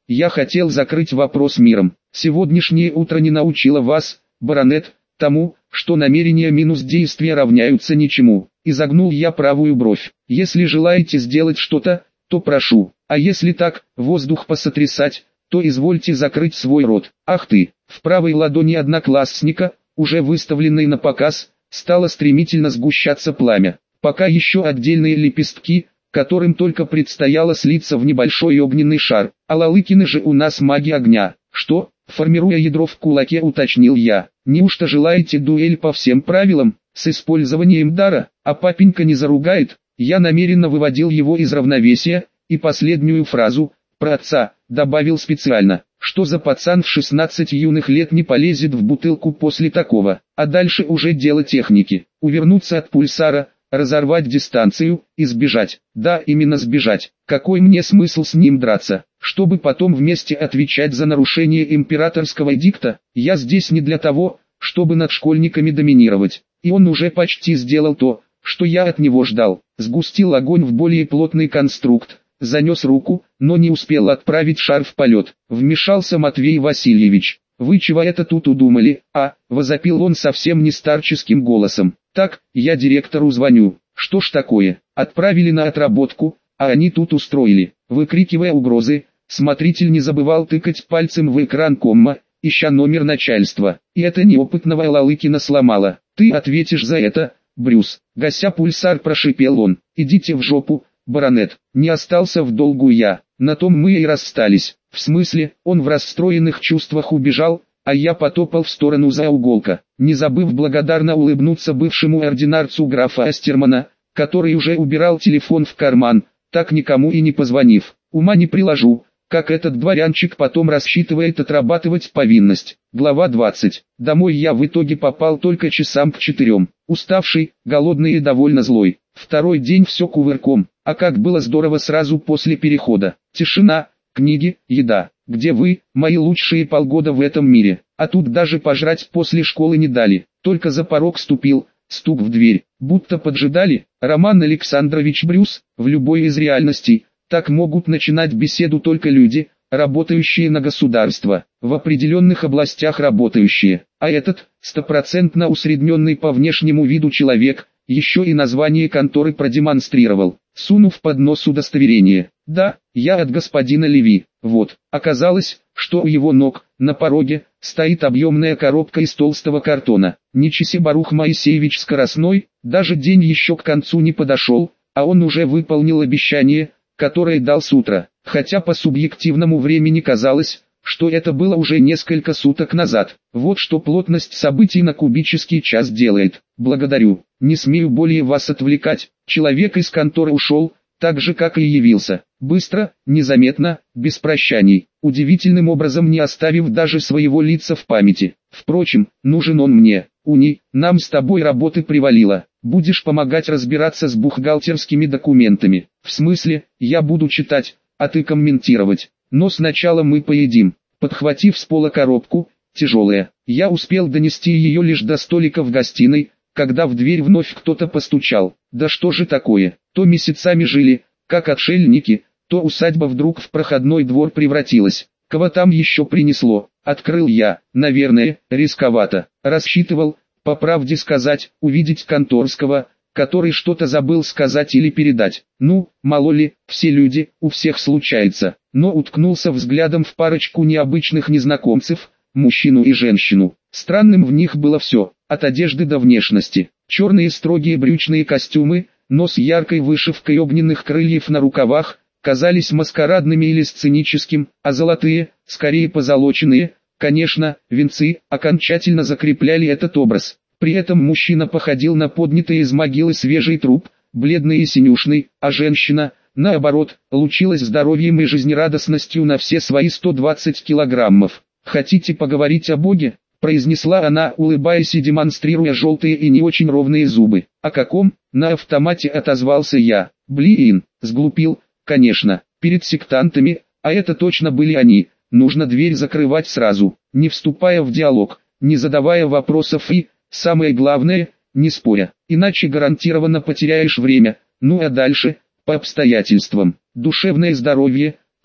я хотел закрыть вопрос миром. Сегодняшнее утро не научило вас, баронет, тому, что намерения минус действия равняются ничему. Изогнул я правую бровь. Если желаете сделать что-то, то прошу. А если так, воздух посотрясать, то извольте закрыть свой рот. Ах ты! В правой ладони одноклассника, уже выставленной на показ, стало стремительно сгущаться пламя. Пока еще отдельные лепестки, которым только предстояло слиться в небольшой огненный шар. А Лалыкины же у нас маги огня. Что? Формируя ядро в кулаке, уточнил я. Неужто желаете дуэль по всем правилам, с использованием дара, а папенька не заругает? Я намеренно выводил его из равновесия, и последнюю фразу, про отца, добавил специально. Что за пацан в шестнадцать юных лет не полезет в бутылку после такого? А дальше уже дело техники. Увернуться от пульсара, разорвать дистанцию, и сбежать. Да, именно сбежать. Какой мне смысл с ним драться? Чтобы потом вместе отвечать за нарушение императорского эдикта? Я здесь не для того, чтобы над школьниками доминировать. И он уже почти сделал то, что я от него ждал. Сгустил огонь в более плотный конструкт, занес руку, но не успел отправить шар в полет. Вмешался Матвей Васильевич. «Вы чего это тут удумали, а?» – возопил он совсем не старческим голосом. «Так, я директору звоню. Что ж такое? Отправили на отработку, а они тут устроили». Выкрикивая угрозы, смотритель не забывал тыкать пальцем в экран комма, ища номер начальства. И это неопытного Лалыкина сломало. «Ты ответишь за это, Брюс», – гася пульсар, прошипел он. «Идите в жопу, баронет». Не остался в долгу я. На том мы и расстались. В смысле, он в расстроенных чувствах убежал, а я потопал в сторону зауголка, не забыв благодарно улыбнуться бывшему ординарцу графа Астермана, который уже убирал телефон в карман, так никому и не позвонив. Ума не приложу, как этот дворянчик потом рассчитывает отрабатывать повинность. Глава двадцать. Домой я в итоге попал только часам к четырем. Уставший, голодный и довольно злой. Второй день все кувырком, а как было здорово сразу после перехода. Тишина, книги, еда. Где вы, мои лучшие полгода в этом мире? А тут даже пожрать после школы не дали. Только за порог ступил, стук в дверь. Будто поджидали. Роман Александрович Брюс, в любой из реальностей. Так могут начинать беседу только люди, работающие на государство, в определенных областях работающие. А этот, стопроцентно усредненный по внешнему виду человек, еще и название конторы продемонстрировал, сунув под нос удостоверение. Да, я от господина Леви. Вот, оказалось, что у его ног, на пороге, стоит объемная коробка из толстого картона. Ничего, Барух Моисеевич скоростной, даже день еще к концу не подошел, а он уже выполнил обещание, которое дал с утра. Хотя по субъективному времени казалось, что это было уже несколько суток назад. Вот что плотность событий на кубический час делает. Благодарю, не смею более вас отвлекать. Человек из конторы ушел, так же как и явился. Быстро, незаметно, без прощаний, удивительным образом не оставив даже своего лица в памяти. Впрочем, нужен он мне. Уни, нам с тобой работы привалило. Будешь помогать разбираться с бухгалтерскими документами. В смысле, я буду читать, а ты комментировать. Но сначала мы поедим. Подхватив с пола коробку, тяжелая, я успел донести ее лишь до столика в гостиной, когда в дверь вновь кто-то постучал. Да что же такое? То месяцами жили, как отшельники, то усадьба вдруг в проходной двор превратилась. Кого там еще принесло? Открыл я, наверное, рисковато. Рассчитывал, по правде сказать, увидеть конторского, который что-то забыл сказать или передать. Ну, мало ли, все люди, у всех случается. Но уткнулся взглядом в парочку необычных незнакомцев, мужчину и женщину. Странным в них было все, от одежды до внешности. Черные строгие брючные костюмы, но с яркой вышивкой огненных крыльев на рукавах, казались маскарадными или сценическим, а золотые, скорее позолоченные, конечно, венцы, окончательно закрепляли этот образ. При этом мужчина походил на поднятый из могилы свежий труп, бледный и синюшный, а женщина, наоборот, лучилась здоровьем и жизнерадостностью на все свои сто двадцать килограммов. «Хотите поговорить о Боге?» – произнесла она, улыбаясь и демонстрируя желтые и не очень ровные зубы. «О каком?» – на автомате отозвался я. «Блин, сглупил, конечно, перед сектантами, а это точно были они. Нужно дверь закрывать сразу, не вступая в диалог, не задавая вопросов и, самое главное, не споря, иначе гарантированно потеряешь время. Ну а дальше, по обстоятельствам, душевное здоровье,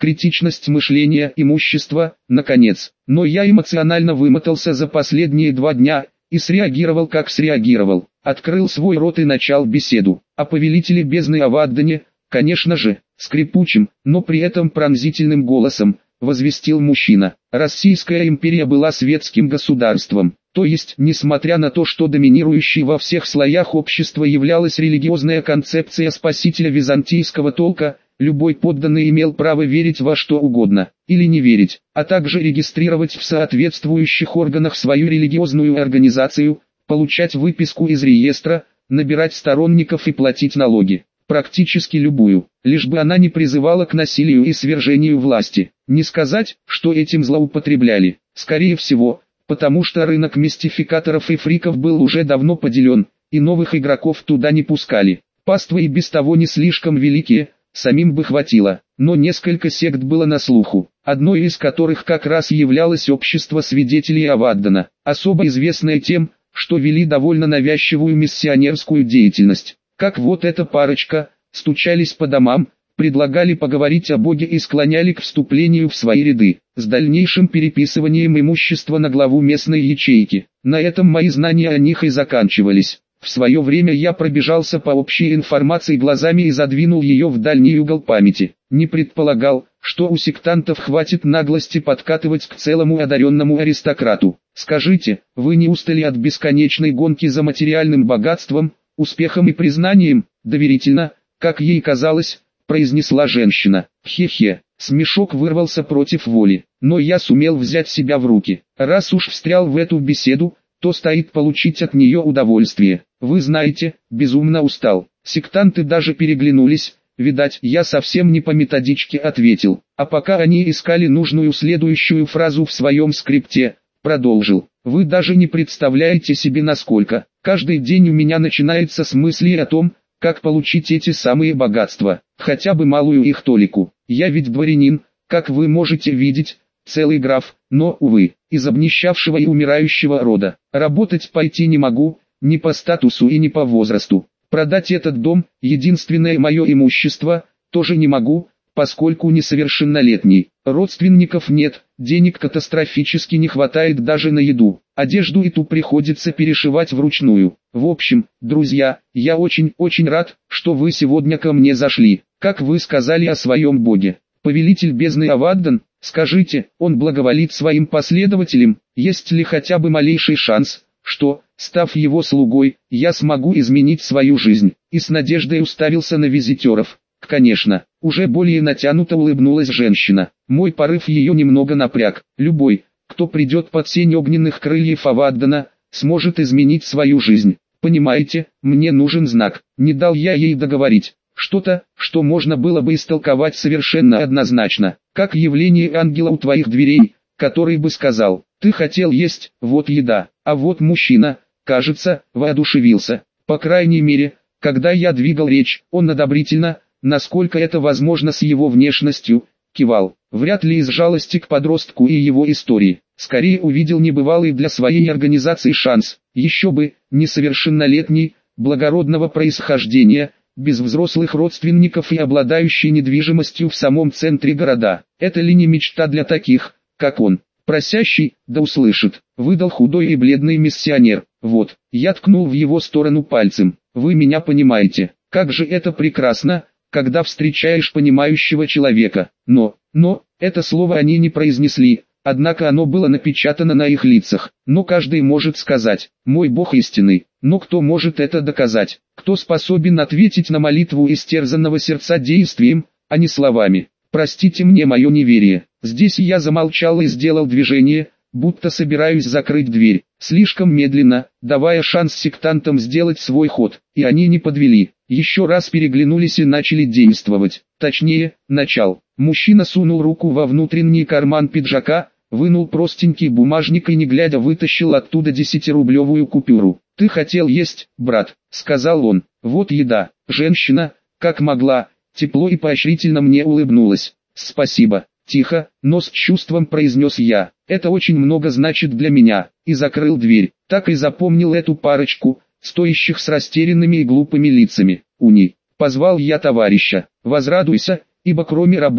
критичность мышления, имущество, наконец. Но я эмоционально вымотался за последние два дня, и среагировал как среагировал. Открыл свой рот и начал беседу. О повелителе бездны Аваддане, конечно же, скрипучим, но при этом пронзительным голосом, возвестил мужчина. Российская империя была светским государством. То есть, несмотря на то, что доминирующей во всех слоях общества являлась религиозная концепция спасителя византийского толка, любой подданный имел право верить во что угодно, или не верить, а также регистрировать в соответствующих органах свою религиозную организацию, получать выписку из реестра, набирать сторонников и платить налоги. Практически любую, лишь бы она не призывала к насилию и свержению власти. Не сказать, что этим злоупотребляли, скорее всего, потому что рынок мистификаторов и фриков был уже давно поделен, и новых игроков туда не пускали. Паствы и без того не слишком великие, самим бы хватило, но несколько сект было на слуху, одной из которых как раз являлось общество свидетелей Аваддана, особо известное тем, что вели довольно навязчивую миссионерскую деятельность. Как вот эта парочка, стучались по домам, предлагали поговорить о Боге и склоняли к вступлению в свои ряды, с дальнейшим переписыванием имущества на главу местной ячейки. На этом мои знания о них и заканчивались. В свое время я пробежался по общей информации глазами и задвинул ее в дальний угол памяти. Не предполагал, что у сектантов хватит наглости подкатывать к целому одаренному аристократу. Скажите, вы не устали от бесконечной гонки за материальным богатством, успехом и признанием? Доверительно, как ей казалось, произнесла женщина. Хе-хе, смешок вырвался против воли, но я сумел взять себя в руки. Раз уж встрял в эту беседу, то стоит получить от нее удовольствие. Вы знаете, безумно устал. Сектанты даже переглянулись, видать, я совсем не по методичке ответил. А пока они искали нужную следующую фразу в своем скрипте, продолжил. Вы даже не представляете себе насколько. Каждый день у меня начинается с мысли о том, как получить эти самые богатства, хотя бы малую их толику. Я ведь дворянин, как вы можете видеть, целый граф, но, увы, из обнищавшего и умирающего рода. Работать пойти не могу, ни по статусу и ни по возрасту. Продать этот дом, единственное мое имущество, тоже не могу, поскольку несовершеннолетний. Родственников нет, денег катастрофически не хватает даже на еду. Одежду и ту приходится перешивать вручную. В общем, друзья, я очень-очень рад, что вы сегодня ко мне зашли. Как вы сказали о своем боге, повелитель бездны Аваддан, скажите, он благоволит своим последователям, есть ли хотя бы малейший шанс, что, став его слугой, я смогу изменить свою жизнь? И с надеждой уставился на визитеров. Конечно, уже более натянуто улыбнулась женщина. Мой порыв ее немного напряг. Любой, кто придет под сень огненных крыльев Аваддана, сможет изменить свою жизнь. Понимаете, мне нужен знак. Не дал я ей договорить. Что-то, что можно было бы истолковать совершенно однозначно, как явление ангела у твоих дверей, который бы сказал: ты хотел есть, вот еда. А вот мужчина, кажется, воодушевился. По крайней мере, когда я двигал речь, он одобрительно, насколько это возможно с его внешностью, кивал. Вряд ли из жалости к подростку и его истории. Скорее увидел небывалый для своей организации шанс. Еще бы, несовершеннолетний, благородного происхождения, без взрослых родственников и обладающий недвижимостью в самом центре города. Это ли не мечта для таких, как он? Просящий, да услышит, выдал худой и бледный миссионер. Вот, я ткнул в его сторону пальцем. Вы меня понимаете, как же это прекрасно, когда встречаешь понимающего человека. Но, но, это слово они не произнесли, однако оно было напечатано на их лицах. Но каждый может сказать: мой Бог истинный. Но кто может это доказать? Кто способен ответить на молитву истерзанного сердца действием, а не словами? Простите мне мое неверие. Здесь я замолчал и сделал движение, будто собираюсь закрыть дверь, слишком медленно, давая шанс сектантам сделать свой ход, и они не подвели. Еще раз переглянулись и начали действовать. Точнее, начал. Мужчина сунул руку во внутренний карман пиджака, вынул простенький бумажник и не глядя вытащил оттуда десятирублевую купюру. «Ты хотел есть, брат», — сказал он. «Вот еда». Женщина, как могла, тепло и поощрительно мне улыбнулась. «Спасибо», — тихо, но с чувством произнес я. «Это очень много значит для меня», и закрыл дверь. Так и запомнил эту парочку, стоящих с растерянными и глупыми лицами. «Уни», — позвал я товарища. «Возрадуйся, ибо кроме работы,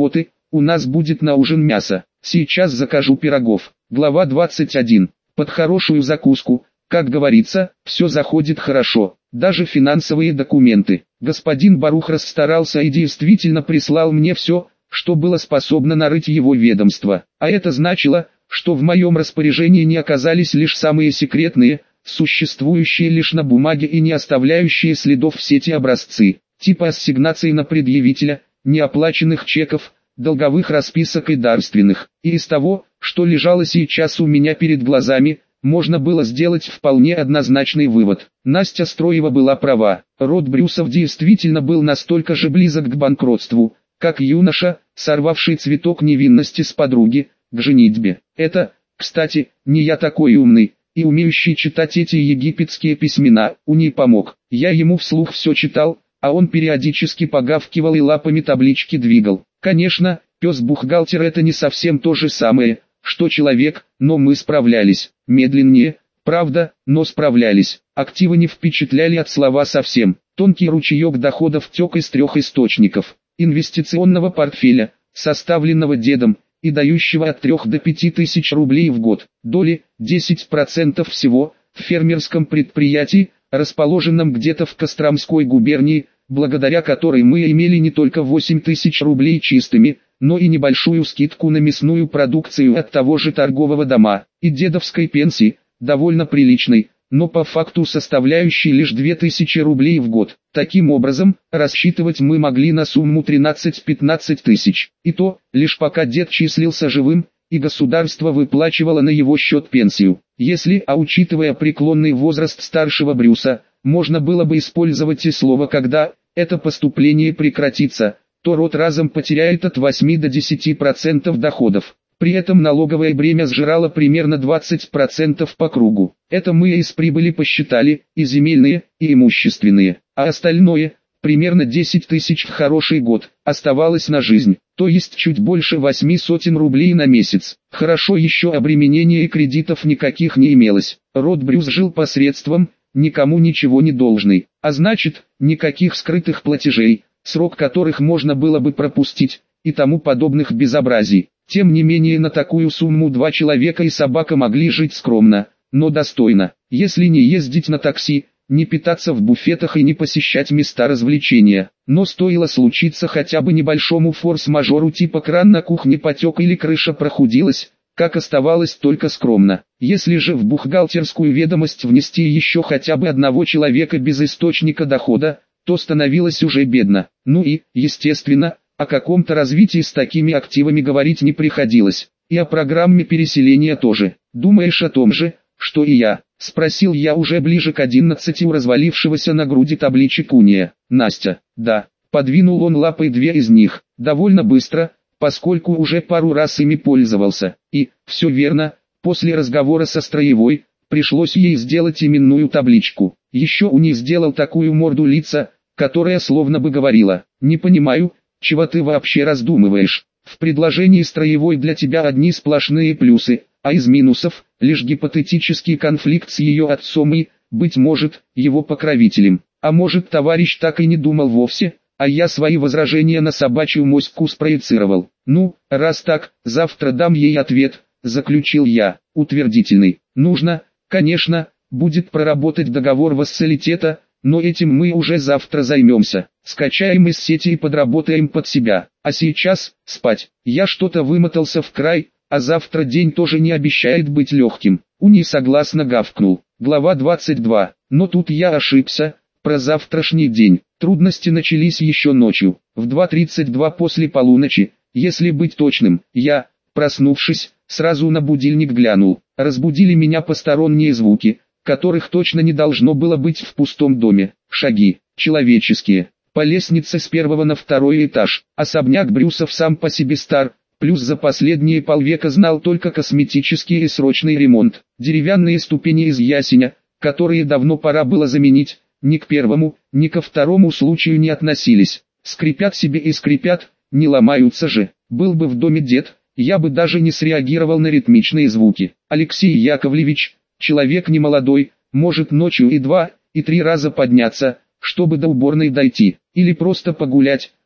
у нас будет на ужин мясо. Сейчас закажу пирогов. Глава двадцать один. Под хорошую закуску, как говорится, все заходит хорошо, даже финансовые документы. Господин Барух расстарался и действительно прислал мне все, что было способно нарыть его ведомство. А это значило, что в моем распоряжении не оказались лишь самые секретные, существующие лишь на бумаге и не оставляющие следов в сети образцы, типа ассигнаций на предъявителя, неоплаченных чеков, долговых расписок и дарственных. И из того, что лежало сейчас у меня перед глазами, можно было сделать вполне однозначный вывод. Настя Строева была права. Род Брюсов действительно был настолько же близок к банкротству, как юноша, сорвавший цветок невинности с подруги, к женитьбе. Это, кстати, не я такой умный и умеющий читать эти египетские письмена, уни помог. Я ему вслух все читал, а он периодически погавкивал и лапами таблички двигал. Конечно, пес-бухгалтер это не совсем то же самое, что человек, но мы справлялись. Медленнее, правда, но справлялись. Активы не впечатляли от слова совсем. Тонкий ручеек доходов тек из трех источников. Инвестиционного портфеля, составленного дедом, и дающего от трёх до пяти тысяч рублей в год. Доли, десять процентов всего, в фермерском предприятии, расположенном где-то в Костромской губернии, благодаря которой мы имели не только восемь тысяч рублей чистыми, но и небольшую скидку на мясную продукцию от того же торгового дома, и дедовской пенсии, довольно приличной, но по факту составляющей лишь две тысячи рублей в год. Таким образом, рассчитывать мы могли на сумму тринадцать-пятнадцать тысяч. И то, лишь пока дед числился живым, и государство выплачивало на его счет пенсию. Если, а учитывая преклонный возраст старшего Брюса, можно было бы использовать и слово «когда» это поступление прекратится, то род разом потеряет от восьми до десяти процентов доходов. При этом налоговое бремя сжирало примерно двадцать процентов по кругу. Это мы из прибыли посчитали, и земельные, и имущественные, а остальное, примерно десять тысяч в хороший год, оставалось на жизнь, то есть чуть больше восьми сотен рублей на месяц. Хорошо еще обременения и кредитов никаких не имелось. Род Брюс жил посредством, никому ничего не должный, а значит, никаких скрытых платежей, срок которых можно было бы пропустить, и тому подобных безобразий. Тем не менее на такую сумму два человека и собака могли жить скромно, но достойно, если не ездить на такси, не питаться в буфетах и не посещать места развлечения. Но стоило случиться хотя бы небольшому форс-мажору типа кран на кухне потек или крыша прохудилась, как оставалось только скромно. Если же в бухгалтерскую ведомость внести еще хотя бы одного человека без источника дохода, то становилось уже бедно. Ну и, естественно, о каком-то развитии с такими активами говорить не приходилось. И о программе переселения тоже. Думаешь о том же, что и я? Спросил я уже ближе к одиннадцати у развалившегося на груди табличек уния. Настя, да. Подвинул он лапой две из них, довольно быстро, поскольку уже пару раз ими пользовался. И, все верно, после разговора со Строевой, пришлось ей сделать именную табличку. Еще уни сделал такую морду лица, которая словно бы говорила: «Не понимаю, чего ты вообще раздумываешь? В предложении Строевой для тебя одни сплошные плюсы, а из минусов – лишь гипотетический конфликт с ее отцом и, быть может, его покровителем. А может, товарищ так и не думал вовсе, а я свои возражения на собачью моську спроецировал. Ну, раз так, завтра дам ей ответ», – заключил я, утвердительный. Нужно, конечно, будет проработать договор вассалитета, но этим мы уже завтра займемся. Скачаем из сети и подработаем под себя. А сейчас, спать. Я что-то вымотался в край, а завтра день тоже не обещает быть легким. Уни согласно гавкнул. Глава двадцать два. Но тут я ошибся, про завтрашний день. Трудности начались еще ночью, в два тридцать два после полуночи, если быть точным. Я, проснувшись, сразу на будильник глянул. Разбудили меня посторонние звуки, которых точно не должно было быть в пустом доме. Шаги, человеческие, по лестнице с первого на второй этаж. Особняк Брюсов сам по себе стар, плюс за последние полвека знал только косметический и срочный ремонт. Деревянные ступени из ясеня, которые давно пора было заменить, ни к первому, ни ко второму случаю не относились. Скрипят себе и скрипят, не ломаются же. Был бы в доме дед, я бы даже не среагировал на ритмичные звуки. Алексей Яковлевич, человек немолодой, может ночью и два, и три раза подняться, чтобы до уборной дойти, или просто погулять,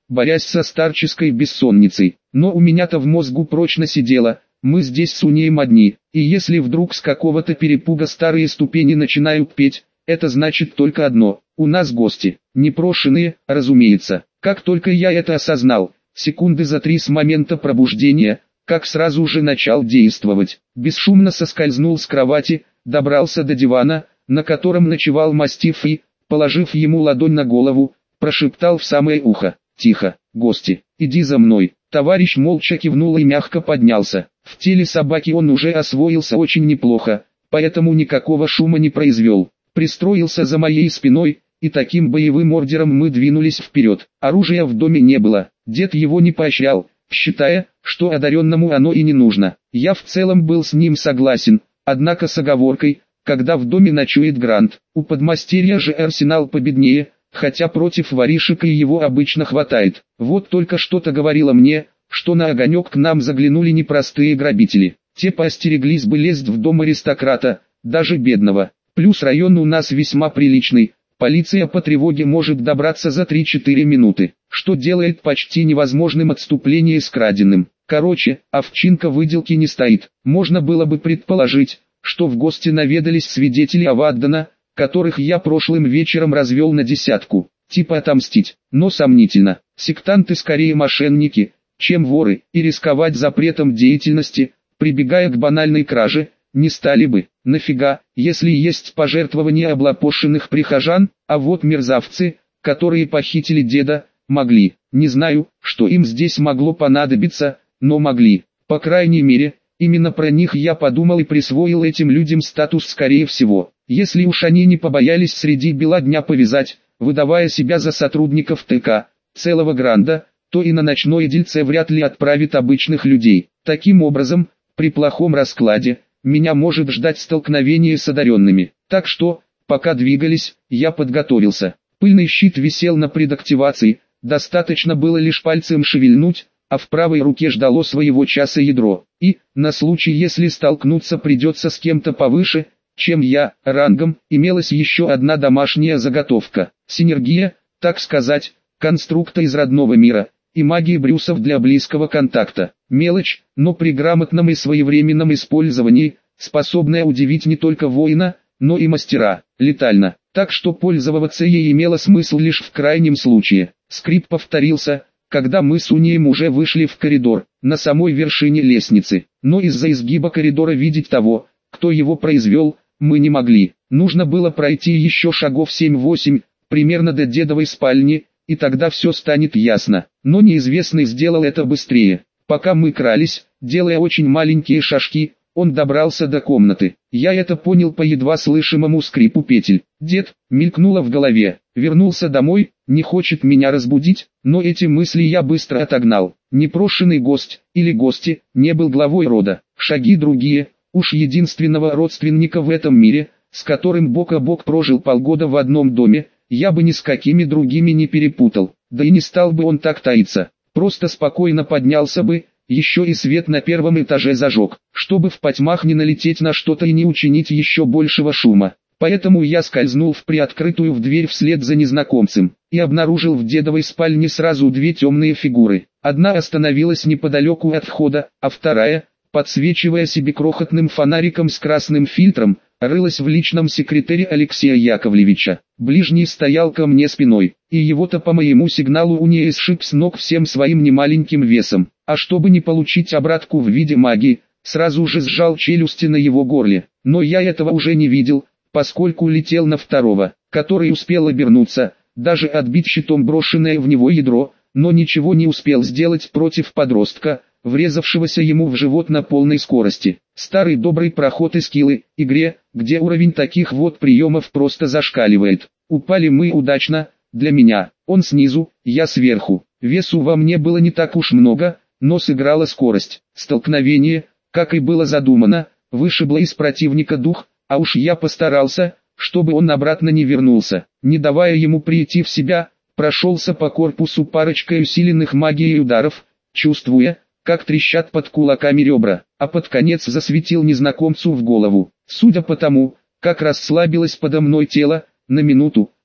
борясь со старческой бессонницей. Но у меня-то в мозгу прочно сидело: мы здесь с Унеем одни, и если вдруг с какого-то перепуга старые ступени начинают петь, это значит только одно: у нас гости, непрошеные, разумеется. Как только я это осознал, секунды за три с момента пробуждения, как сразу же начал действовать. Бесшумно соскользнул с кровати, добрался до дивана, на котором ночевал мастиф, и, положив ему ладонь на голову, прошептал в самое ухо: «Тихо, гости, иди за мной». Товарищ молча кивнул и мягко поднялся. В теле собаки он уже освоился очень неплохо, поэтому никакого шума не произвел. Пристроился за моей спиной, и таким боевым ордером мы двинулись вперед. Оружия в доме не было, дед его не поощрял, считая, что одаренному оно и не нужно. Я в целом был с ним согласен, однако с оговоркой: когда в доме ночует Грант. У подмастерья же арсенал победнее, хотя против воришек и его обычно хватает. Вот только что-то говорило мне, что на огонек к нам заглянули непростые грабители. Те поостереглись бы лезть в дом аристократа, даже бедного. Плюс район у нас весьма приличный, полиция по тревоге может добраться за три-четыре минуты, что делает почти невозможным отступление с краденым. Короче, овчинка выделки не стоит. Можно было бы предположить, что в гости наведались свидетели Аваддона, которых я прошлым вечером развел на десятку, типа отомстить. Но сомнительно, сектанты скорее мошенники, чем воры, и рисковать запретом деятельности, прибегая к банальной краже, не стали бы. Нафига, если есть пожертвования облапошенных прихожан, а вот мерзавцы, которые похитили деда, могли. Не знаю, что им здесь могло понадобиться, но могли. По крайней мере, именно про них я подумал и присвоил этим людям статус скорее всего. Если уж они не побоялись среди бела дня повязать, выдавая себя за сотрудников ТК, целого Гранда, то и на ночное дельце вряд ли отправит обычных людей. Таким образом, при плохом раскладе, меня может ждать столкновение с одаренными. Так что, пока двигались, я подготовился. Пыльный щит висел на предактивации, достаточно было лишь пальцем шевельнуть, а в правой руке ждало своего часа ядро. И, на случай если столкнуться придется с кем-то повыше, чем я, рангом, имелась еще одна домашняя заготовка. Синергия, так сказать, конструкта из родного мира, и магии брюсов для близкого контакта. Мелочь, но при грамотном и своевременном использовании, способная удивить не только воина, но и мастера. Летально. Так что пользоваться ей имело смысл лишь в крайнем случае. Скрип повторился, когда мы с Унием уже вышли в коридор, на самой вершине лестницы. Но из-за изгиба коридора видеть того, кто его произвел, мы не могли. Нужно было пройти еще шагов семь-восемь, примерно до дедовой спальни, и тогда все станет ясно. Но неизвестный сделал это быстрее. Пока мы крались, делая очень маленькие шажки, он добрался до комнаты. Я это понял по едва слышимому скрипу петель. Дед, мелькнуло в голове, вернулся домой, не хочет меня разбудить, но эти мысли я быстро отогнал. Непрошенный гость, или гости, не был главой рода. Шаги другие, уж единственного родственника в этом мире, с которым бок о бок прожил полгода в одном доме, я бы ни с какими другими не перепутал. Да и не стал бы он так таиться, просто спокойно поднялся бы, еще и свет на первом этаже зажег, чтобы в потьмах не налететь на что-то и не учинить еще большего шума. Поэтому я скользнул в приоткрытую в дверь вслед за незнакомцем, и обнаружил в дедовой спальне сразу две темные фигуры. Одна остановилась неподалеку от входа, а вторая, подсвечивая себе крохотным фонариком с красным фильтром, рылась в личном секретаре Алексея Яковлевича. Ближний стоял ко мне спиной, и его-то по моему сигналу Уния сшиб с ног всем своим немаленьким весом. А чтобы не получить обратку в виде магии, сразу же сжал челюсти на его горле. Но я этого уже не видел, поскольку летел на второго, который успел обернуться, даже отбить щитом брошенное в него ядро, но ничего не успел сделать против подростка, врезавшегося ему в живот на полной скорости. Старый добрый проход и скиллы, игре, где уровень таких вот приемов просто зашкаливает. Упали мы удачно, для меня, он снизу, я сверху. Весу во мне было не так уж много, но сыграла скорость. Столкновение, как и было задумано, вышибло из противника дух, а уж я постарался, чтобы он обратно не вернулся. Не давая ему прийти в себя, прошелся по корпусу парочкой усиленных магией ударов, чувствуя, как трещат под кулаками ребра, а под конец засветил незнакомцу в голову. Судя по тому, как расслабилось подо мной тело, на минуту,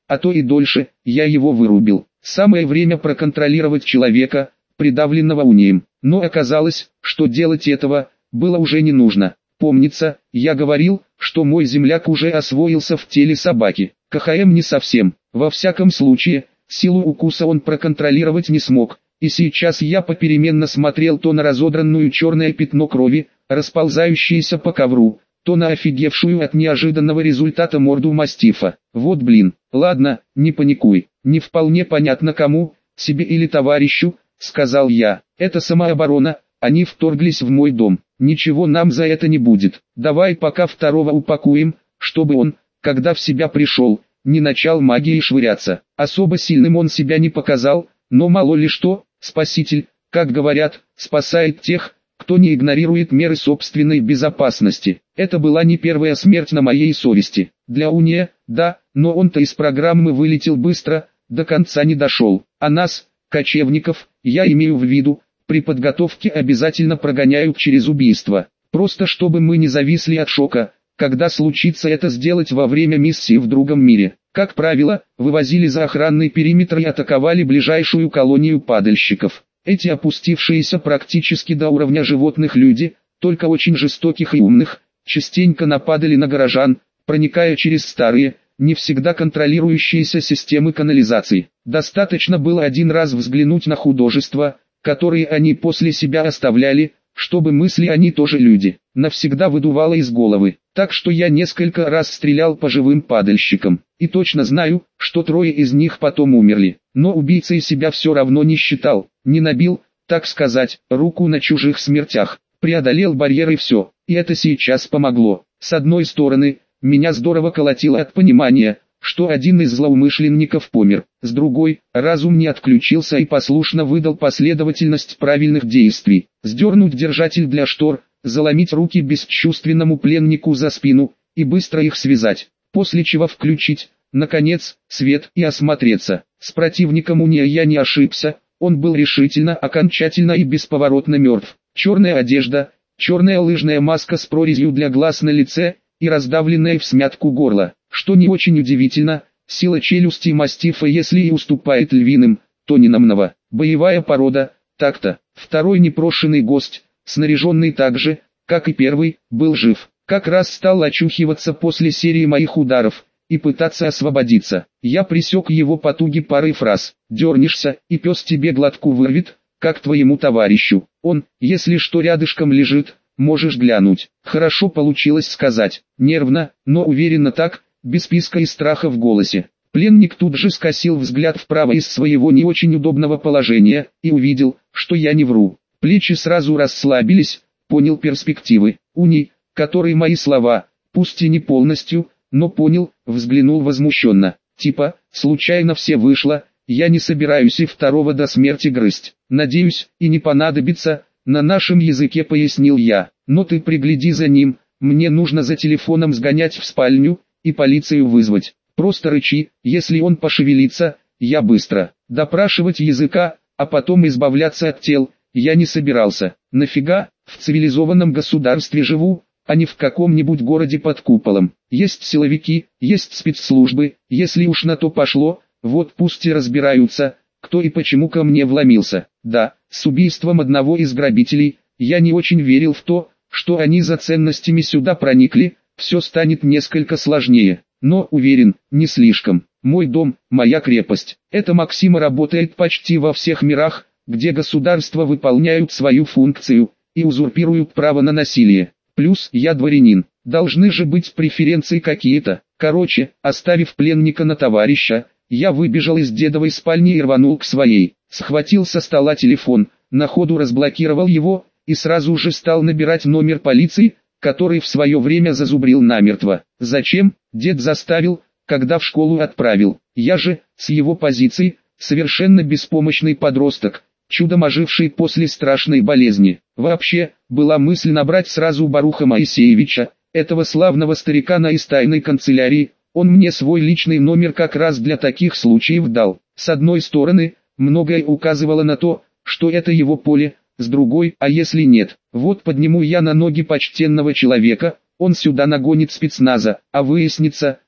а то и дольше, я его вырубил. Самое время проконтролировать человека, придавленного унием. Но оказалось, что делать этого было уже не нужно. Помнится, я говорил, что мой земляк уже освоился в теле собаки. КХМ не совсем. Во всяком случае, силу укуса он проконтролировать не смог. И сейчас я попеременно смотрел то на разодранную черное пятно крови, расползающееся по ковру, то на офигевшую от неожиданного результата морду мастифа. Вот блин, ладно, не паникуй, не вполне понятно кому, себе или товарищу, сказал я. Это самооборона, они вторглись в мой дом, ничего нам за это не будет. Давай пока второго упакуем, чтобы он, когда в себя пришел, не начал магией швыряться. Особо сильным он себя не показал, но мало ли что, спаситель, как говорят, спасает тех, кто не игнорирует меры собственной безопасности. Это была не первая смерть на моей совести. Для Уния, да, но он-то из программы вылетел быстро, до конца не дошел. А нас, кочевников, я имею в виду, при подготовке обязательно прогоняют через убийство. Просто чтобы мы не зависли от шока, когда случится это сделать во время миссии в другом мире. Как правило, вывозили за охранный периметр и атаковали ближайшую колонию падальщиков. Эти опустившиеся практически до уровня животных люди, только очень жестоких и умных, частенько нападали на горожан, проникая через старые, не всегда контролирующиеся системы канализации. Достаточно было один раз взглянуть на художества, которые они после себя оставляли, чтобы мысли они тоже люди, навсегда выдувало из головы. Так что я несколько раз стрелял по живым падальщикам, и точно знаю, что трое из них потом умерли. Но убийцей себя все равно не считал, не набил, так сказать, руку на чужих смертях, преодолел барьер и все, и это сейчас помогло. С одной стороны, меня здорово колотило от понимания, что один из злоумышленников помер, с другой, разум не отключился и послушно выдал последовательность правильных действий. Сдернуть держатель для штор, заломить руки бесчувственному пленнику за спину и быстро их связать, после чего включить, наконец, свет и осмотреться. С противником Уния я не ошибся, он был решительно, окончательно и бесповоротно мертв. Черная одежда, черная лыжная маска с прорезью для глаз на лице и раздавленное всмятку горло. Что не очень удивительно, сила челюсти мастифа если и уступает львиным, то не намного. Боевая порода, так-то. Второй непрошенный гость, снаряженный так же, как и первый, был жив. Как раз стал очухиваться после серии моих ударов и пытаться освободиться. Я пресек его потуги парой фраз. Дернешься, и пес тебе глотку вырвет, как твоему товарищу. Он, если что рядышком лежит, можешь глянуть. Хорошо получилось сказать. Нервно, но уверенно так, без писка и страха в голосе. Пленник тут же скосил взгляд вправо из своего не очень удобного положения и увидел, что я не вру. Плечи сразу расслабились, понял перспективы. Уний, который мои слова, пусть и не полностью, но понял, взглянул возмущенно. Типа, случайно все вышло, я не собираюсь и второго до смерти грызть. Надеюсь, и не понадобится, на нашем языке пояснил я. Но ты пригляди за ним, мне нужно за телефоном сгонять в спальню и полицию вызвать. Просто рычи, если он пошевелится, я быстро. Допрашивать языка, а потом избавляться от тел, я не собирался. Нафига, в цивилизованном государстве живу, а не в каком-нибудь городе под куполом. Есть силовики, есть спецслужбы, если уж на то пошло, вот пусть и разбираются, кто и почему ко мне вломился. Да, с убийством одного из грабителей, я не очень верил в то, что они за ценностями сюда проникли, все станет несколько сложнее, но уверен, не слишком. Мой дом, моя крепость. Эта максима работает почти во всех мирах, где государства выполняют свою функцию и узурпируют право на насилие. Плюс я дворянин, должны же быть преференции какие-то. Короче, оставив пленника на товарища, я выбежал из дедовой спальни и рванул к своей. Схватил со стола телефон, на ходу разблокировал его и сразу же стал набирать номер полиции, который в свое время зазубрил намертво. Зачем? Дед заставил, когда в школу отправил. Я же, с его позиции, совершенно беспомощный подросток, чудом оживший после страшной болезни. Вообще, была мысль набрать сразу Баруха Моисеевича, этого славного старикана из тайной канцелярии. Он мне свой личный номер как раз для таких случаев дал. С одной стороны, многое указывало на то, что это его поле, с другой, а если нет, вот подниму я на ноги почтенного человека, он сюда нагонит спецназа, а выяснится,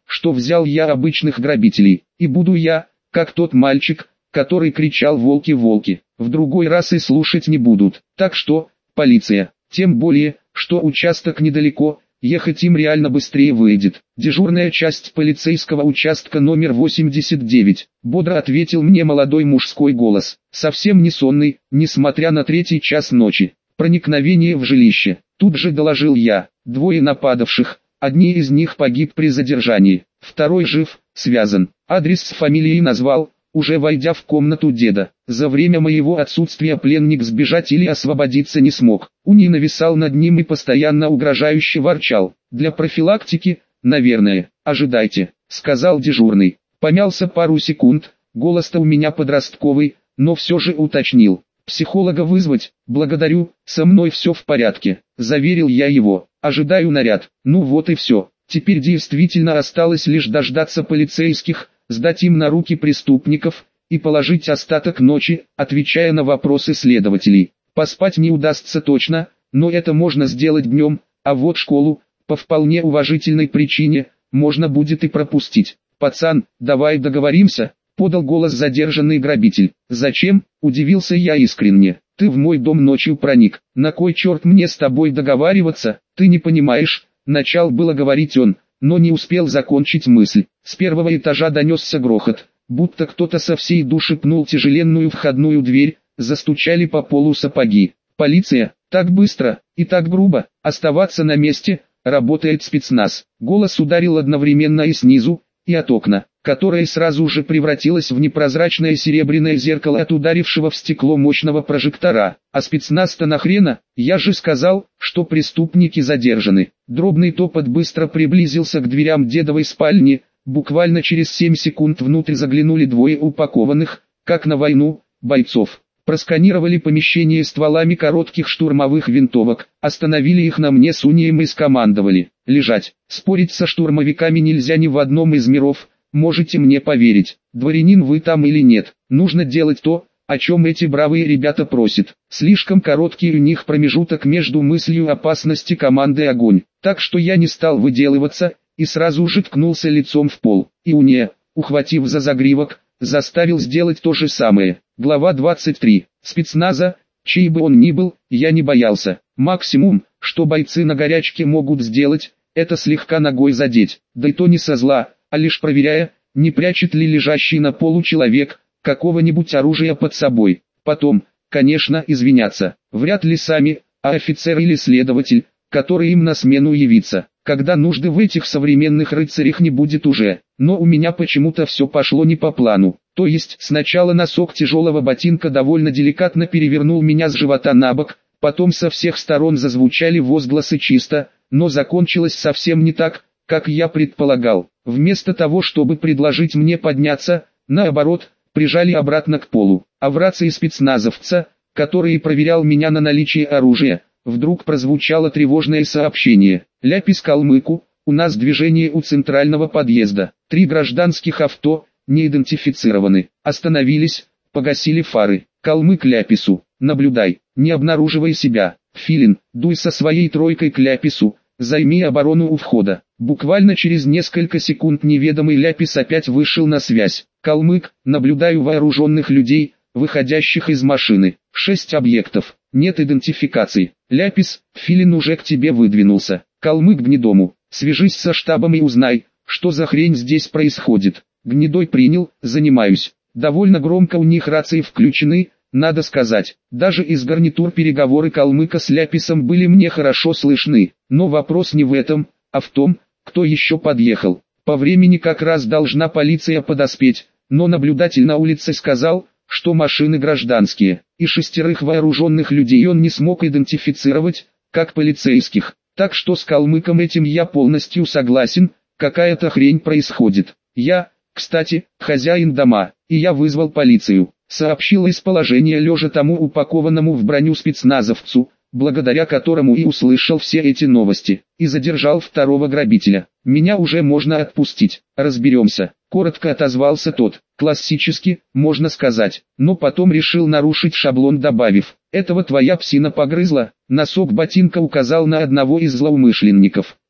что взял я обычных грабителей, и буду я, как тот мальчик, который кричал «волки, волки», в другой раз и слушать не будут. Так что, полиция, тем более, что участок недалеко, ехать им реально быстрее выйдет. Дежурная часть полицейского участка номер восемьдесят девять, бодро ответил мне молодой мужской голос, совсем не сонный, несмотря на третий час ночи. Проникновение в жилище, тут же доложил я, двое нападавших, одни из них погиб при задержании, второй жив, связан, адрес с фамилией назвал, уже войдя в комнату деда. За время моего отсутствия пленник сбежать или освободиться не смог. Уни нависал над ним и постоянно угрожающе ворчал. Для профилактики, наверное, ожидайте, сказал дежурный. Помялся пару секунд, голос-то у меня подростковый, но все же уточнил. Психолога вызвать? Благодарю, со мной все в порядке, заверил я его. Ожидаю наряд. Ну вот и все. Теперь действительно осталось лишь дождаться полицейских, сдать им на руки преступников и положить остаток ночи, отвечая на вопросы следователей. Поспать не удастся точно, но это можно сделать днем, а вот школу, по вполне уважительной причине, можно будет и пропустить. «Пацан, давай договоримся», — подал голос задержанный грабитель. «Зачем?» — удивился я искренне. «Ты в мой дом ночью проник. На кой черт мне с тобой договариваться? Ты не понимаешь?» Начал было говорить он, но не успел закончить мысль. С первого этажа донесся грохот, будто кто-то со всей души пнул тяжеленную входную дверь, застучали по полу сапоги. «Полиция, так быстро и так грубо, оставаться на месте, работает спецназ». Голос ударил одновременно и снизу, и от окна, которое сразу же превратилось в непрозрачное серебряное зеркало от ударившего в стекло мощного прожектора. «А спецназ-то нахрена? Я же сказал, что преступники задержаны». Дробный топот быстро приблизился к дверям дедовой спальни, буквально через семь секунд внутрь заглянули двое упакованных, как на войну, бойцов. Просканировали помещение стволами коротких штурмовых винтовок, остановили их на мне с унием и скомандовали: «Лежать». Спорить со штурмовиками нельзя ни в одном из миров, можете мне поверить. Дворянин вы там или нет, нужно делать то, о чем эти бравые ребята просят. Слишком короткий у них промежуток между мыслью опасности команды огонь, так что я не стал выделываться, и сразу же ткнулся лицом в пол. И уния, ухватив за загривок, заставил сделать то же самое. Глава двадцать три. Спецназа, чей бы он ни был, я не боялся. Максимум, что бойцы на горячке могут сделать, это слегка ногой задеть, да и то не со зла, а лишь проверяя, не прячет ли лежащий на полу человек какого-нибудь оружия под собой. Потом, конечно, извиняться, вряд ли сами, а офицер или следователь, который им на смену явится, когда нужды в этих современных рыцарях не будет уже. Но у меня почему-то все пошло не по плану. То есть сначала носок тяжелого ботинка довольно деликатно перевернул меня с живота на бок, потом со всех сторон зазвучали возгласы чисто, но закончилось совсем не так, как я предполагал. Вместо того, чтобы предложить мне подняться, наоборот, прижали обратно к полу. А в рации спецназовца, который проверял меня на наличие оружия, вдруг прозвучало тревожное сообщение: «Ляпис Калмыку, у нас движение у центрального подъезда. Три гражданских авто, не идентифицированы, остановились, погасили фары. Калмык Ляпису, наблюдай, не обнаруживай себя. Филин, дуй со своей тройкой к Ляпису, займи оборону у входа». Буквально через несколько секунд неведомый Ляпис опять вышел на связь. «Калмык, наблюдаю вооруженных людей, выходящих из машины. Шесть объектов, нет идентификации. Ляпис, Филин уже к тебе выдвинулся. Калмык Гнедому, свяжись со штабом и узнай, что за хрень здесь происходит». Гнедой принял, занимаюсь. Довольно громко у них рации включены, надо сказать. Даже из гарнитур переговоры Калмыка с Ляписом были мне хорошо слышны. Но вопрос не в этом, а в том, кто еще подъехал. По времени как раз должна полиция подоспеть, но наблюдатель на улице сказал, что машины гражданские, и шестерых вооруженных людей он не смог идентифицировать, как полицейских. Так что с Калмыком этим я полностью согласен, какая-то хрень происходит. Я, кстати, хозяин дома, и я вызвал полицию, сообщил из положения лежа тому упакованному в броню спецназовцу, благодаря которому и услышал все эти новости, и задержал второго грабителя. Меня уже можно отпустить, разберемся, коротко отозвался тот, классически, можно сказать, но потом решил нарушить шаблон, добавив: «Этого твоя псина погрызла». Носок ботинка указал на одного из злоумышленников.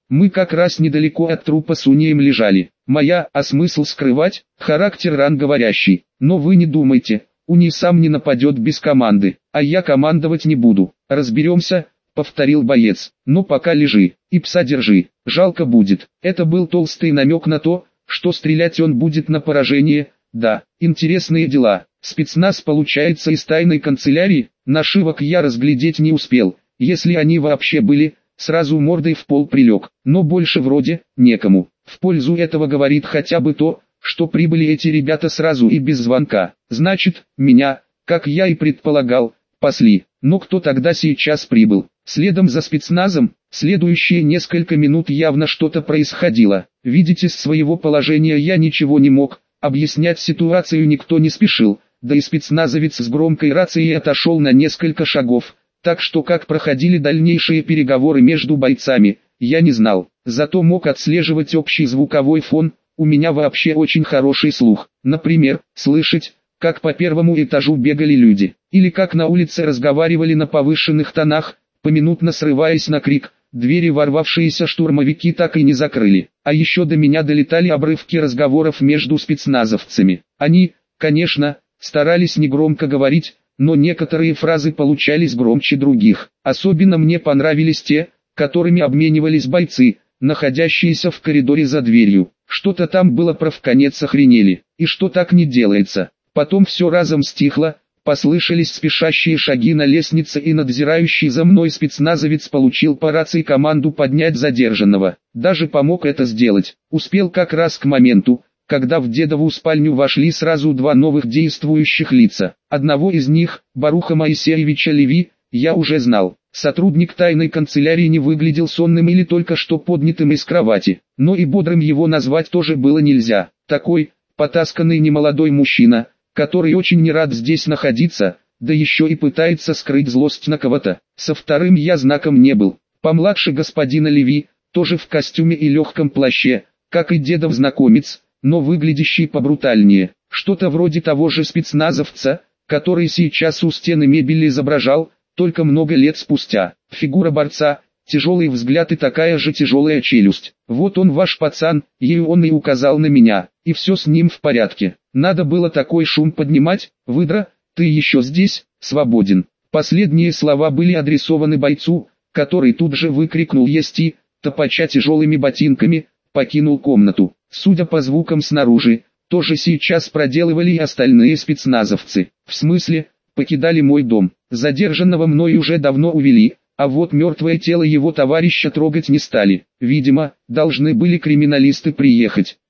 Мы как раз недалеко от трупа с унием лежали. Моя, а смысл скрывать, характер ран говорящий. Но вы не думайте, уний сам не нападет без команды, а я командовать не буду. Разберемся, повторил боец. Но пока лежи, и пса держи, жалко будет. Это был толстый намек на то, что стрелять он будет на поражение. Да, интересные дела. Спецназ получается из тайной канцелярии. Нашивок я разглядеть не успел, если они вообще были. Сразу мордой в пол прилег, но больше вроде некому. В пользу этого говорит хотя бы то, что прибыли эти ребята сразу и без звонка. Значит, меня, как я и предполагал, пасли. Но кто тогда сейчас прибыл? Следом за спецназом, следующие несколько минут явно что-то происходило. Видите, с своего положения я ничего не мог, объяснять ситуацию никто не спешил, да и спецназовец с громкой рацией отошел на несколько шагов. Так что как проходили дальнейшие переговоры между бойцами, я не знал. Зато мог отслеживать общий звуковой фон, у меня вообще очень хороший слух. Например, слышать, как по первому этажу бегали люди, или как на улице разговаривали на повышенных тонах, поминутно срываясь на крик. Двери ворвавшиеся штурмовики так и не закрыли. А еще до меня долетали обрывки разговоров между спецназовцами. Они, конечно, старались негромко говорить, но некоторые фразы получались громче других. Особенно мне понравились те, которыми обменивались бойцы, находящиеся в коридоре за дверью. Что-то там было про «вконец охренели», и что так не делается. Потом все разом стихло, послышались спешащие шаги на лестнице, и надзирающий за мной спецназовец получил по рации команду поднять задержанного. Даже помог это сделать. Успел как раз к моменту, когда в дедову спальню вошли сразу два новых действующих лица. Одного из них, Баруха Моисеевича Леви, я уже знал. Сотрудник тайной канцелярии не выглядел сонным или только что поднятым из кровати, но и бодрым его назвать тоже было нельзя. Такой, потасканный немолодой мужчина, который очень не рад здесь находиться, да еще и пытается скрыть злость на кого-то. Со вторым я знаком не был. Помладше господина Леви, тоже в костюме и легком плаще, как и дедов знакомец, но выглядящий побрутальнее, что-то вроде того же спецназовца, который сейчас у стены мебели изображал, только много лет спустя. Фигура борца, тяжелый взгляд и такая же тяжелая челюсть. Вот он ваш пацан, и он и указал на меня, и все с ним в порядке. Надо было такой шум поднимать. Выдра, ты еще здесь, свободен. Последние слова были адресованы бойцу, который тут же выкрикнул «Есть!» топача тяжелыми ботинками, покинул комнату. Судя по звукам снаружи, тоже сейчас проделывали и остальные спецназовцы. В смысле, покидали мой дом. Задержанного мной уже давно увели, а вот мертвое тело его товарища трогать не стали. Видимо, должны были криминалисты приехать.